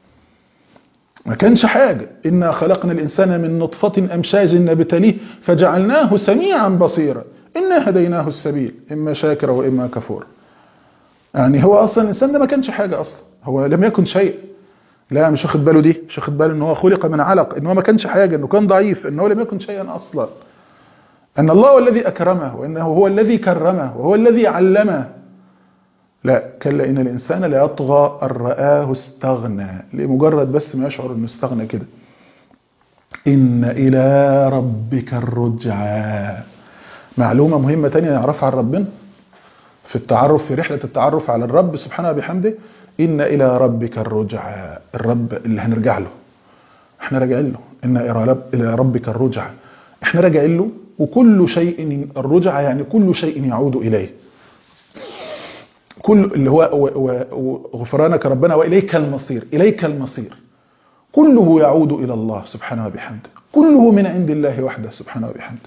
ما كانش حاجة. إنا خلقنا الإنسان من نطفة أمشاج نبتليه فجعلناه سميعا بصيرا إنا هديناه السبيل إما شاكرا وإما كفورا. يعني هو أصلا الإنسان ده ما كانش حاجة أصلا، هو لم يكن شيء. لا، مش واخد باله دي، مش واخد باله إن هو خلق من علق، إن هو ما كانش حاجة، إنه كان ضعيف، إن هو لم يكن شيئا أصلا. أن الله هو الذي أكرمه، وإنه هو الذي كرمه، وهو الذي علمه. لا، كلا إن الإنسان لا يطغى أن رآه استغنى، لمجرد بس ما يشعر إنه استغنى كده. إن إلى ربك الرجعى. معلومة مهمة تانية يعرفها عن ربنا في التعرف، في رحلة التعرف على الرب سبحانه وبحمده. إن إلى ربك الرجعى، الرب اللي هنرجع له، احنا راجعين له. إن إلى ربك الرجعى، احنا راجعين له. وكل شيء، الرجعى يعني كل شيء يعود إليه، كل اللي هو غفرانك ربنا وإليك المصير، إليك المصير، كله يعود إلى الله سبحانه وبحمده، كله من عند الله وحده سبحانه وبحمده.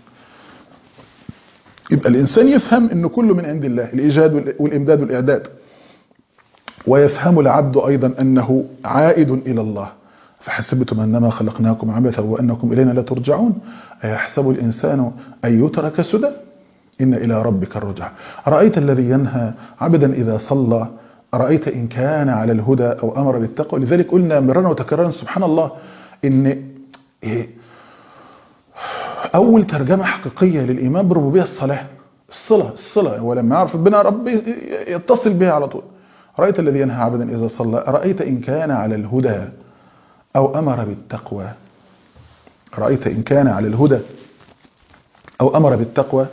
يبقى الإنسان يفهم أنه كله من عند الله، الإيجاد والإمداد والإعداد. ويفهم العبد أيضا أنه عائد إلى الله. فحسبتم أنما خلقناكم عبثا وأنكم إلينا لا ترجعون أيحسب الإنسان أن يترك سدى إن إلى ربك الرجع. أرأيت الذي ينهى عبدا إذا صلى، أرأيت إن كان على الهدى أو أمر بالتقوى. لذلك قلنا مرارا وتكرارا سبحان الله إن أول ترجمة حقيقية للإيمان بربوبية الصلاة، الصلة. ولما يعرف ربنا رب يتصل بها على طول. أرأيت الذي ينهى عبدا إذا صلى، أرأيت إن كان على الهدى أو أمر بالتقوى. أرأيت إن كان على الهدى أو أمر بالتقوى.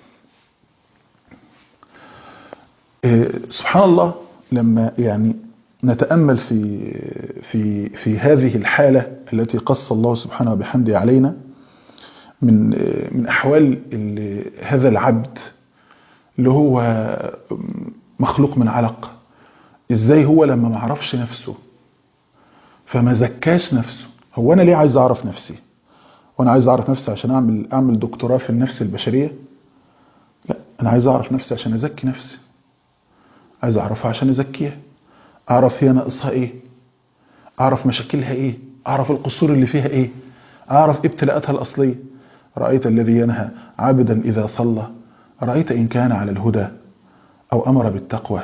سبحان الله، لما يعني نتأمل في هذه الحالة التي قص الله سبحانه وبحمده علينا من أحوال هذا العبد اللي هو مخلوق من علق. إزاي هو لما ما عرفش نفسه فما زكاش نفسه. هو أنا ليه عايز أعرف نفسي؟ وأنا عايز أعرف نفسي عشان أعمل دكتوراه في النفس البشرية؟ لا، أنا عايز أعرف نفسي عشان أزكي نفسي، عايز أعرفها عشان أزكيها، أعرف هي ناقصها إيه، أعرف مشاكلها إيه، أعرف القصور اللي فيها إيه، أعرف ابتلاءاتها الأصلية. رأيت الذي ينهى عبدا إذا صلى، رأيت إن كان على الهدى أو أمر بالتقوى.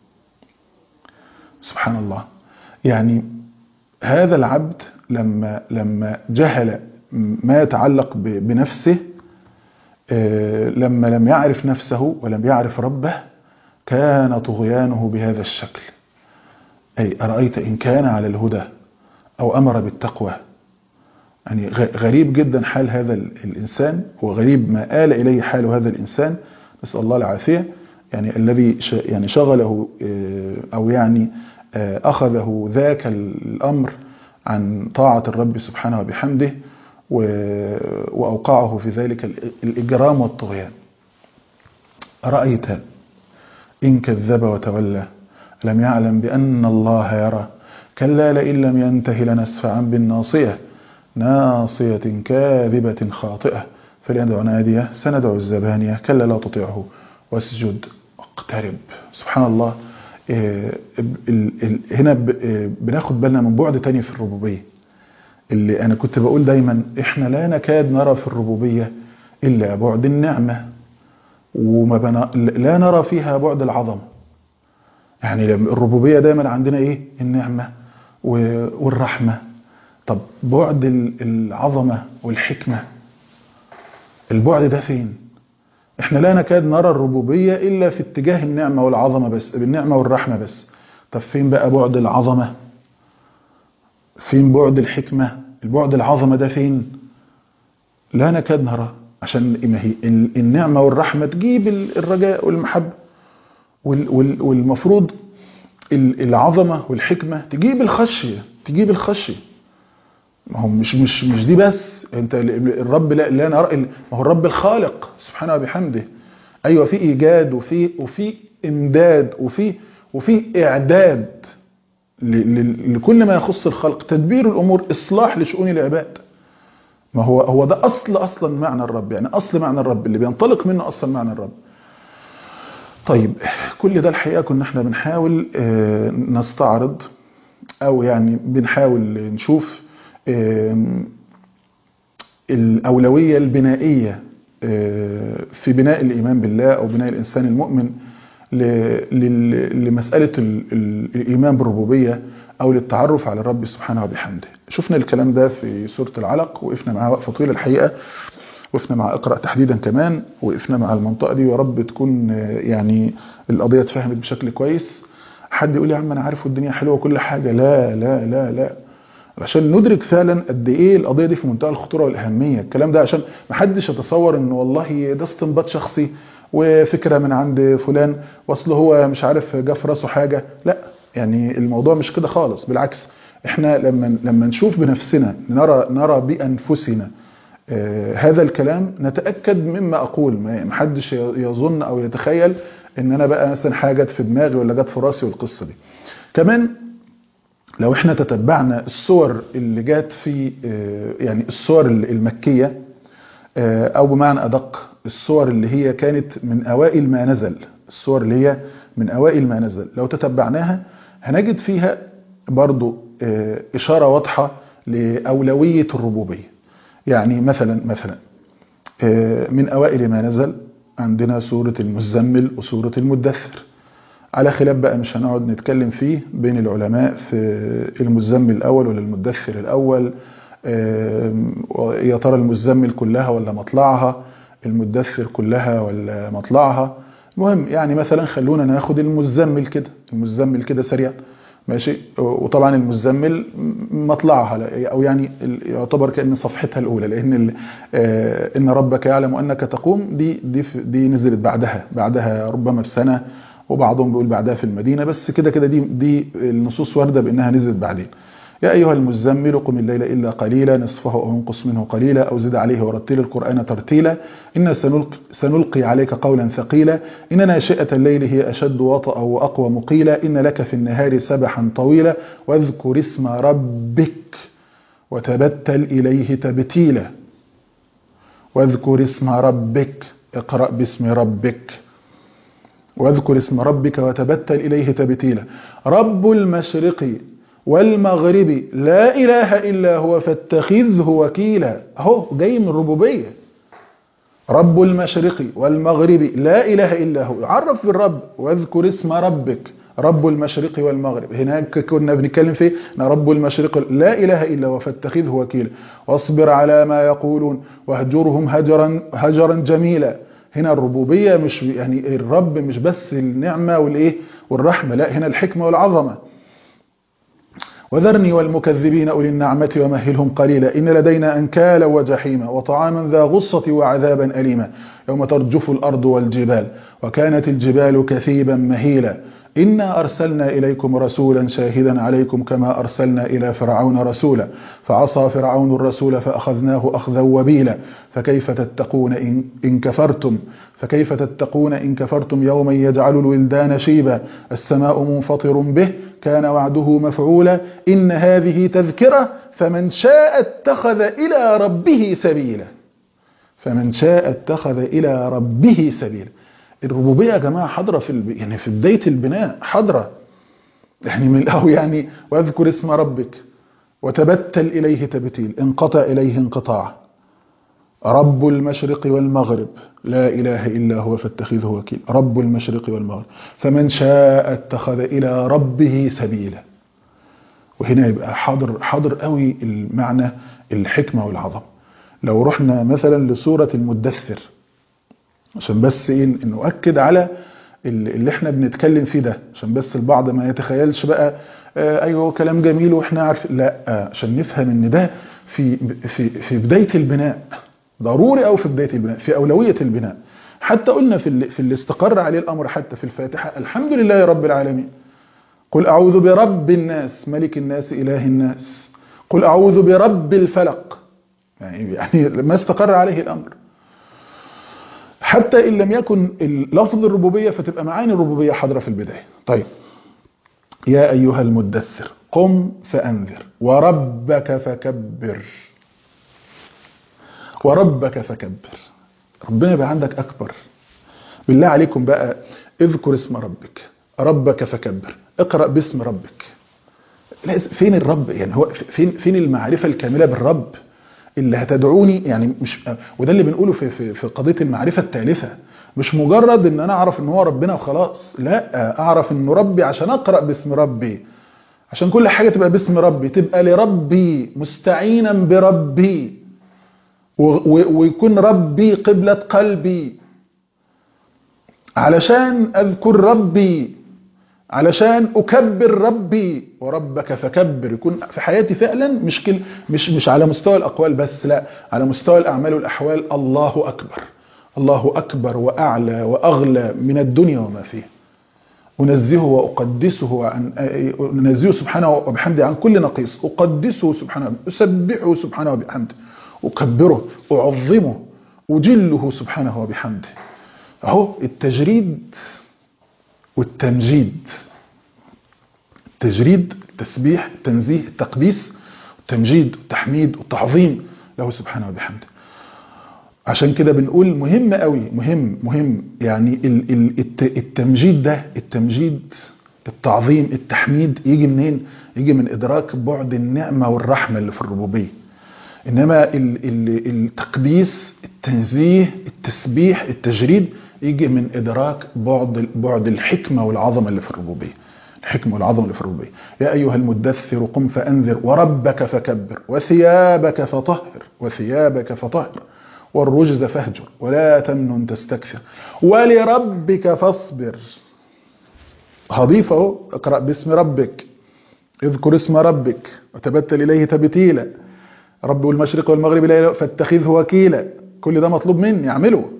سبحان الله. يعني هذا العبد لما جهل ما يتعلق بنفسه، لما لم يعرف نفسه ولم يعرف ربه، كان طغيانه بهذا الشكل. أي أرأيت إن كان على الهدى أو أمر بالتقوى. يعني غريب جدا حال هذا الإنسان، وغريب ما آل إليه حال هذا الإنسان، نسأل الله العافية. يعني الذي يعني شغله أو يعني أخذه ذاك الأمر عن طاعة الرب سبحانه وبحمده، وأوقعه في ذلك الإجرام والطغيان. أرأيت إن كذب وتولى لم يعلم بأن الله يرى كلا لئن لم ينته لنسفعا بالناصية ناصية كاذبة خاطئة فليدع ناديه سندع الزبانية كلا لا تطيعه واسجد واقترب. سبحان الله. هنا بناخد بالنا من بعد تاني في الربوبية، اللي أنا كنت بقول دايما إحنا لا نكاد نرى في الربوبية إلا بعد النعمة، لا نرى فيها بعد العظمة. يعني الربوبية دايما عندنا إيه؟ النعمة والرحمة. طب بعد العظمة والحكمة، البعد ده فين؟ احنا لا نكاد نرى الربوبية إلا في اتجاه النعمة والعظمة بس، بالنعمة والرحمة بس. طب فين بقى بعد العظمة؟ فين بعد الحكمة؟ البعد العظمة ده فين؟ لا نكاد نرى، عشان ما هي النعمة والرحمة تجيب الرجاء والمحبة، والمفروض العظمة والحكمة تجيب الخشية. ما هو مش دي بس. انت الرب لا نرى، ما هو الرب الخالق سبحانه وبحمده. ايوه، في ايجاد وفي امداد وفي اعداد لكل ما يخص الخلق، تدبير الامور، اصلاح لشؤون العباد. ما هو ده اصلا معنى الرب، يعني اصل معنى الرب اللي بينطلق منه اصلا معنى الرب. طيب، كل ده الحقيقه كنا احنا بنحاول نستعرض، او يعني بنحاول نشوف الأولوية البنائية في بناء الإيمان بالله أو بناء الإنسان المؤمن لمسألة الإيمان بالربوبية أو للتعرف على الرب سبحانه وبحمده. شفنا الكلام ده في سورة العلق، وقفنا معاه وقفة طويلة الحقيقة، وقفنا مع اقرأ تحديدا كمان، وقفنا مع المنطقة دي، ويا رب تكون يعني القضية اتفهمت بشكل كويس. حد يقول يا عم انا عارف والدنيا حلوة وكل حاجة، لا لا لا لا، عشان ندرك فعلا قد ايه القضية دي في منتهى الخطورة والأهمية. الكلام ده عشان محدش يتصور ان والله ده استنباط شخصي وفكرة من عند فلان واصله هو مش عارف جا في راسه حاجة، لا، يعني الموضوع مش كده خالص. بالعكس، احنا لما نشوف بنفسنا، نرى بأنفسنا هذا الكلام، نتأكد مما أقول. محدش يظن أو يتخيل ان انا بقى مثلا حاجة في دماغي ولا جت في راسي والقصة دي. كمان لو احنا تتبعنا الصور اللي جات في يعني الصور المكية، او بمعنى ادق الصور اللي هي كانت من اوائل ما نزل، الصور اللي هي من اوائل ما نزل، لو تتبعناها هنجد فيها برضو اشارة واضحة لأولوية الربوبية. يعني مثلا من اوائل ما نزل عندنا سورة المزمل وسورة المدثر، على خلاف بقى مش هنقعد نتكلم فيه بين العلماء في المزمل الأول ولا المدثر الأول، يا ترى المزمل كلها ولا مطلعها، المدثر كلها ولا مطلعها. المهم يعني مثلا خلونا ناخد المزمل كده سريعا، ماشي. وطبعا المزمل مطلعها، او يعني يعتبر كأن صفحتها الاولى، لان ان ربك يعلم انك تقوم دي نزلت بعدها ربما بسنة، وبعضهم بيقول بعدها في المدينة، بس كده دي النصوص واردة بانها نزلت بعدين. يا ايها المزمل قم الليل الا قليلا نصفه او انقص منه قليلا او زد عليه ورتل القرآن ترتيلا إنا سنلقي عليك قولا ثقيلا إن ناشئة الليل هي اشد وطئا واقوى مقيلا إن لك في النهار سبحا طويلا واذكر اسم ربك وتبتل اليه تبتيلا. واذكر اسم ربك، اقرأ باسم ربك، واذكر اسم ربك وتبتل إليه تبتيلا. رب المشرق والمغرب لا إله إلا هو فاتخذه وكيلا. اهو جاي من الربوبية، رب المشرق والمغرب لا إله إلا هو، عرف بالرب. واذكر اسم ربك، رب المشرق والمغرب. هناك كنا بنتكلم فيه ان رب المشرق لا إله إلا هو فاتخذه وكيلا. واصبر على ما يقولون واهجرهم هجرا جميلا. هنا الربوبية مش يعني الرب مش بس النعمة والايه والرحمة، لا، هنا الحكمة والعظمة. وذرني والمكذبين أولي النعمة ومهلهم قليلا إن لدينا أنكالا وجحيما وطعاما ذا غصة وعذابا أليما يوم ترجف الأرض والجبال وكانت الجبال كثيبا مهيلا إنا أرسلنا إليكم رسولا شاهدا عليكم كما أرسلنا إلى فرعون رسولا فعصى فرعون الرسول فأخذناه أخذا وبيلا فكيف تتقون إن كفرتم يوما يجعل الولدان شيبا السماء منفطر به كان وعده مفعولا إن هذه تذكرة فمن شاء اتخذ إلى ربه سبيلا. الربوبية يا جماعة حضرة يعني في بداية البناء حضرة، يعني من الأول يعني واذكر اسم ربك وتبتل إليه تبتيل، انقطع إليه انقطاع. رب المشرق والمغرب لا إله إلا هو فاتخذه وكيل، رب المشرق والمغرب فمن شاء اتخذ إلى ربه سبيلا. وهنا يبقى حاضر قوي المعنى الحكمة والعظمة. لو رحنا مثلا لسورة المدثر عشان بس نؤكد على اللي احنا بنتكلم فيه ده، عشان بس البعض ما يتخيلش بقى ايوه كلام جميل واحنا عارف، لا، عشان نفهم ان ده في بداية البناء ضروري، او في بداية البناء في اولوية البناء. حتى قلنا في اللي استقر عليه الامر حتى في الفاتحة الحمد لله رب العالمين. قل اعوذ برب الناس ملك الناس اله الناس، قل اعوذ برب الفلق، يعني ما استقر عليه الامر. حتى إن لم يكن لفظ الربوبية فتبقى معاني الربوبية حاضرة في البداية. طيب، يا أيها المدثر قم فأنذر وربك فكبر. ربنا يبقى عندك أكبر. بالله عليكم بقى اذكر اسم ربك فكبر، اقرأ باسم ربك. فين الرب؟ يعني هو فين المعرفة الكاملة بالرب اللي هتدعوني؟ يعني مش، وده اللي بنقوله في قضية المعرفة التالفة، مش مجرد ان انا اعرف ان هو ربنا وخلاص، لا، اعرف انه ربي عشان اقرأ باسم ربي، عشان كل حاجة تبقى باسم ربي، تبقى لربي مستعينا بربي. ويكون ربي قبلة قلبي، علشان أذكر ربي، علشان أكبر ربي، وربك فكبر. يكون في حياتي فعلا مش على مستوى الأقوال بس، لا، على مستوى الأعمال والأحوال. الله أكبر، الله أكبر وأعلى وأغلى من الدنيا وما فيها. أنزهه وأقدسه أنزهه سبحانه وبحمده عن كل نقيص، أقدسه سبحانه، أسبحه سبحانه وبحمده، أكبره، أعظمه، أجله سبحانه وبحمده. أهو التجريد والتمجيد، التجريد، التسبيح، التنزيه، التقديس، التمجيد، التحميد والتعظيم له سبحانه وبحمده. عشان كده بنقول مهم قوي، مهم يعني التمجيد ده، التمجيد، التعظيم، التحميد، يجي منين؟ يجي من إدراك بعد النعمة والرحمة اللي في الربوبية. إنما التقديس، التنزيه، التسبيح، التجريد يجي من إدراك بعد الحكمة والعظمة اللي في الربوبية. الحكمة والعظمة اللي في الربوبية. يا أيها المدثر قم فأنذر وربك فكبر وثيابك فطهر، وثيابك فطهر والرجز فاهجر ولا تمنن تستكثر ولربك فاصبر. هضيف اهو، اقرأ باسم ربك، اذكر اسم ربك وتبتل إليه تبتيلا، رب المشرق والمغرب لا فاتخذه وكيلا. كل ده مطلوب مني اعمله.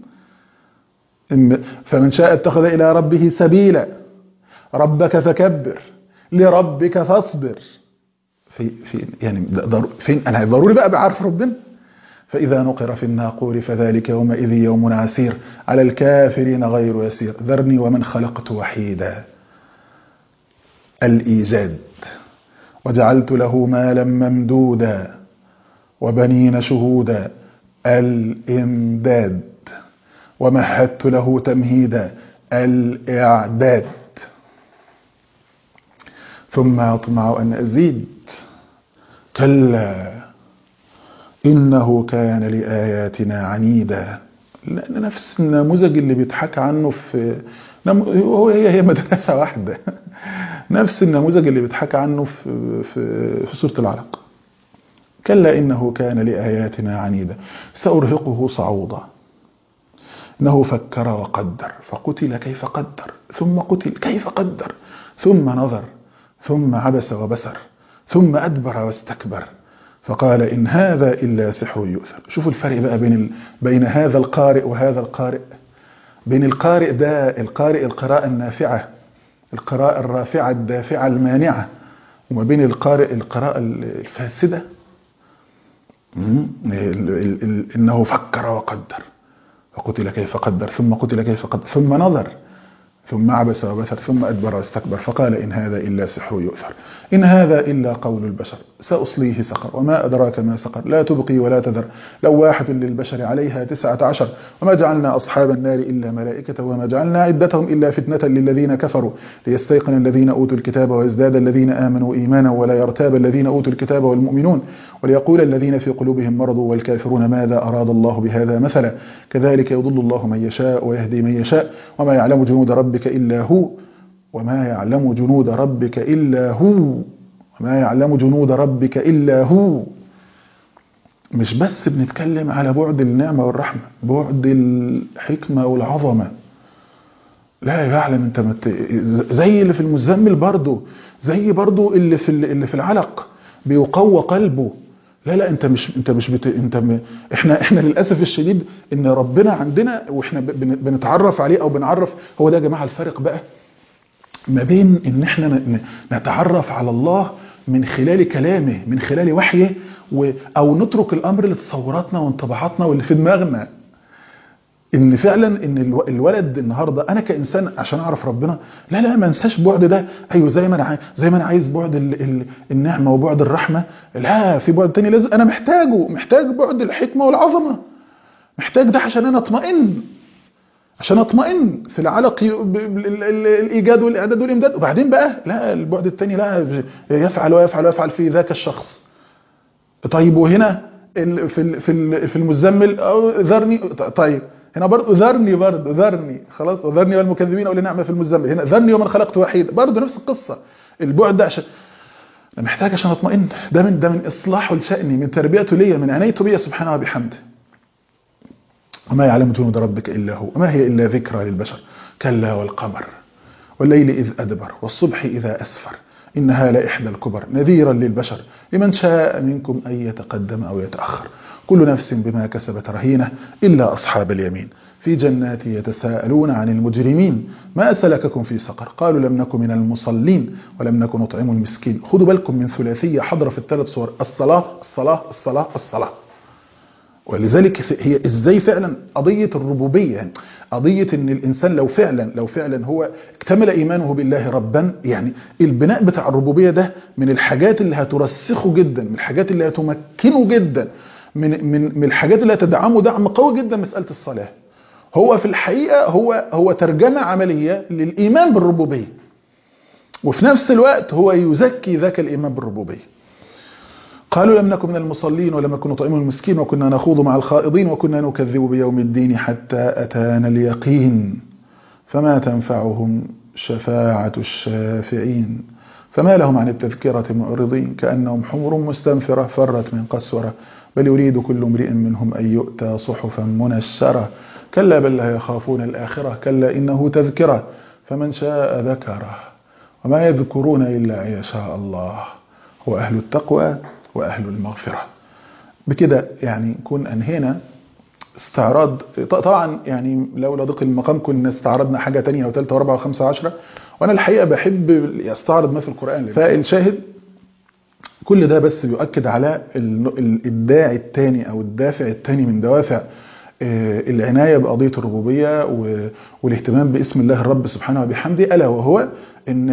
فمن شاء اتخذ إلى ربه سبيلا، ربك فكبر، لربك فاصبر. يعني فين انا ضروري بقى بعرف ربنا. فإذا نقر في الناقور فذلك يومئذ يوم عسير على الكافرين غير يسير ذرني ومن خلقت وحيدا. الإيجاد، وجعلت له مالا ممدودا وبنين شهودا. الإمداد، ومهدت له تمهيدا. الإعداد. ثم أطمع أن أزيد كلا إنه كان لآياتنا عنيدا. نفس النموذج اللي بيتحكى عنه هي مدرسة واحدة. نفس النموذج اللي بيتحكى عنه في سورة العلق. كلا إنه كان لآياتنا عنيدا سأرهقه صعودا إنه فكر وقدر فقتل كيف قدر ثم قتل كيف قدر ثم نظر ثم عبس وبسر ثم أدبر واستكبر فقال إن هذا إلا سحر يؤثر. شوفوا الفرق بقى بين هذا القارئ وهذا القارئ. بين القارئ ده، القارئ القراءة النافعة، القراءة الرافعة الدافعة المانعة، وما بين القارئ القراءة الفاسدة. إنه فكر وقدر فقتل كيف قدر ثم قتل كيف قدر ثم نظر ثم عبس وبسر ثم أدبر واستكبر فقال إن هذا إلا سحر يؤثر إن هذا إلا قول البشر سأصليه سقر وما أدراك ما سقر لا تبقي ولا تذر لواحة للبشر عليها 19 وما جعلنا أصحاب النار إلا ملائكة وما جعلنا عدتهم إلا فتنة للذين كفروا ليستيقن الذين أوتوا الكتاب ويزداد الذين آمنوا إيمانا ولا يرتاب الذين أوتوا الكتاب والمؤمنون وليقول الذين في قلوبهم مرض والكافرون ماذا أراد الله بهذا مثلا كذلك يضل الله من يشاء ويهدي من يشاء وما يعلم جنود ربك إلا هو وما يعلم جنود ربك إلا هو وما يعلم جنود ربك إلا هو. مش بس بنتكلم على بعد النعمة والرحمة، بعد الحكمة والعظمة. لا يعلم انت زي اللي في المزمل برضو، زي برضو اللي في العلق بيقوى قلبه. لا احنا للاسف الشديد ان ربنا عندنا واحنا بنتعرف عليه او بنعرف. هو ده يا جماعه الفرق بقى ما بين ان احنا نتعرف على الله من خلال كلامه من خلال وحيه او نترك الامر لتصوراتنا وانطباعاتنا واللي في دماغنا. ان فعلا ان الولد النهارده انا كانسان عشان اعرف ربنا لا ما انساش بعد ده. ايوه زي ما انا عايز بعد النعمه وبعد الرحمه، لا في بعد تاني لازم انا محتاج بعد الحكمه والعظمه. محتاج ده عشان انا اطمئن في العلق الايجاد والاعداد والامداد. وبعدين بقى لا البعد التاني لا يفعل في ذاك الشخص. طيب وهنا في المزمل ذرني. طيب هنا برضه ذرني خلاص وذرني والمكذبين اولي نعمه في المزمل. هنا ذرني ومن خلقت وحيد برضه نفس القصه. البعد ده عشان أنا محتاج عشان أطمئن. ده من إصلاحه لشأني، من تربيته ليا، من عنايته بيا سبحانه وبحمده. وما يعلم جنود ربك إلا هو وما هي إلا ذكرى للبشر. كلا والقمر والليل إذ أدبر والصبح إذا أسفر إنها لإحدى الكبر نذيرا للبشر لمن شاء منكم أن يتقدم أو يتأخر كل نفس بما كسبت رهينة إلا أصحاب اليمين في جنات يتساءلون عن المجرمين ما سلككم في سقر قالوا لم نكن من المصلين ولم نكن نطعم المسكين. خدوا بالكم من ثلاثية حضر في الثلاث صور: الصلاة الصلاة الصلاة الصلاة. ولذلك هي ازاي فعلا قضية الربوبية، يعني قضية ان الانسان لو فعلا هو اكتمل ايمانه بالله ربا، يعني البناء بتاع الربوبية ده من الحاجات اللي هترسخه جدا، من الحاجات اللي هتمكنه جدا، من الحاجات اللي هتدعمه دعم قوي جدا مسألة الصلاة. هو في الحقيقة هو ترجمة عملية للإيمان بالربوبية، وفي نفس الوقت هو يزكي ذاك الإيمان بالربوبية. قالوا لم نكن من المصلين ولم نكن نطعم المسكين وكنا نخوض مع الخائضين وكنا نكذب بيوم الدين حتى أتانا اليقين فما تنفعهم شفاعة الشافعين فما لهم عن التذكرة معرضين كأنهم حمر مستنفرة فرت من قسورة بل يريد كل امرئ منهم أن يؤتى صحفا منشرة كلا بل لا يخافون الآخرة كلا إنه تذكرة فمن شاء ذكره وما يذكرون إلا أن يشاء الله هو أهل التقوى وأهل المغفرة. بكده يعني نكون أنهينا استعراض. طبعا يعني لو ضيق المقام كنا استعرضنا حاجة تانية وثالثة ورابعة وخمسة وعشرة، وأنا الحقيقة بحب يستعرض ما في القرآن. فالشاهد كل ده بس بيؤكد على الداعي الثاني أو الدافع الثاني من دوافع العناية بقضية الربوبية والاهتمام باسم الله الرب سبحانه وبحمده، ألا وهو أن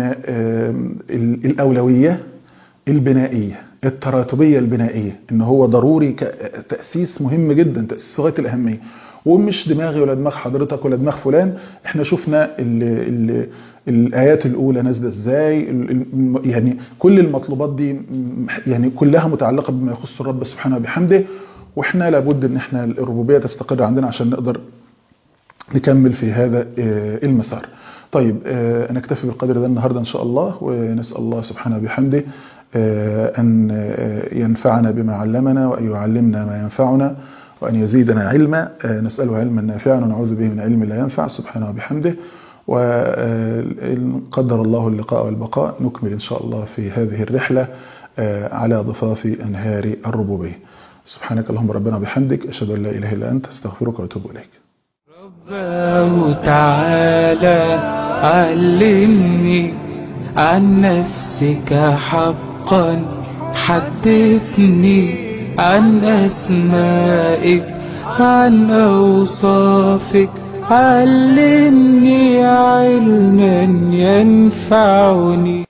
الأولوية البنائية التراتبية البنائية، ان هو ضروري تأسيس مهم جدا، تأسيس غاية الأهمية، ومش دماغي ولا دماغ حضرتك ولا دماغ فلان. احنا شفنا الآيات الأولى نازلة ازاي، يعني كل المطلوبات دي يعني كلها متعلقة بما يخص الرب سبحانه وبحمده، واحنا لابد ان احنا الربوبية تستقر عندنا عشان نقدر نكمل في هذا المسار. طيب نكتفي بالقدر ده النهاردة ان شاء الله، ونسأل الله سبحانه وبحمده أن ينفعنا بما علمنا وأن يعلمنا ما ينفعنا وأن يزيدنا علما، نسأله علما نافعا ونعوذ به من علم لا ينفع سبحانه وبحمده. وإن قدر الله اللقاء والبقاء نكمل إن شاء الله في هذه الرحلة على ضفاف أنهار الربوبية. سبحانك اللهم ربنا وبحمدك أشهد أن لا إله إلا أنت أستغفرك وأتوب إليك. رباه تعالى علمني عن نفسك حقا، حدثني عن أسمائك عن أوصافك، علمني علما ينفعني.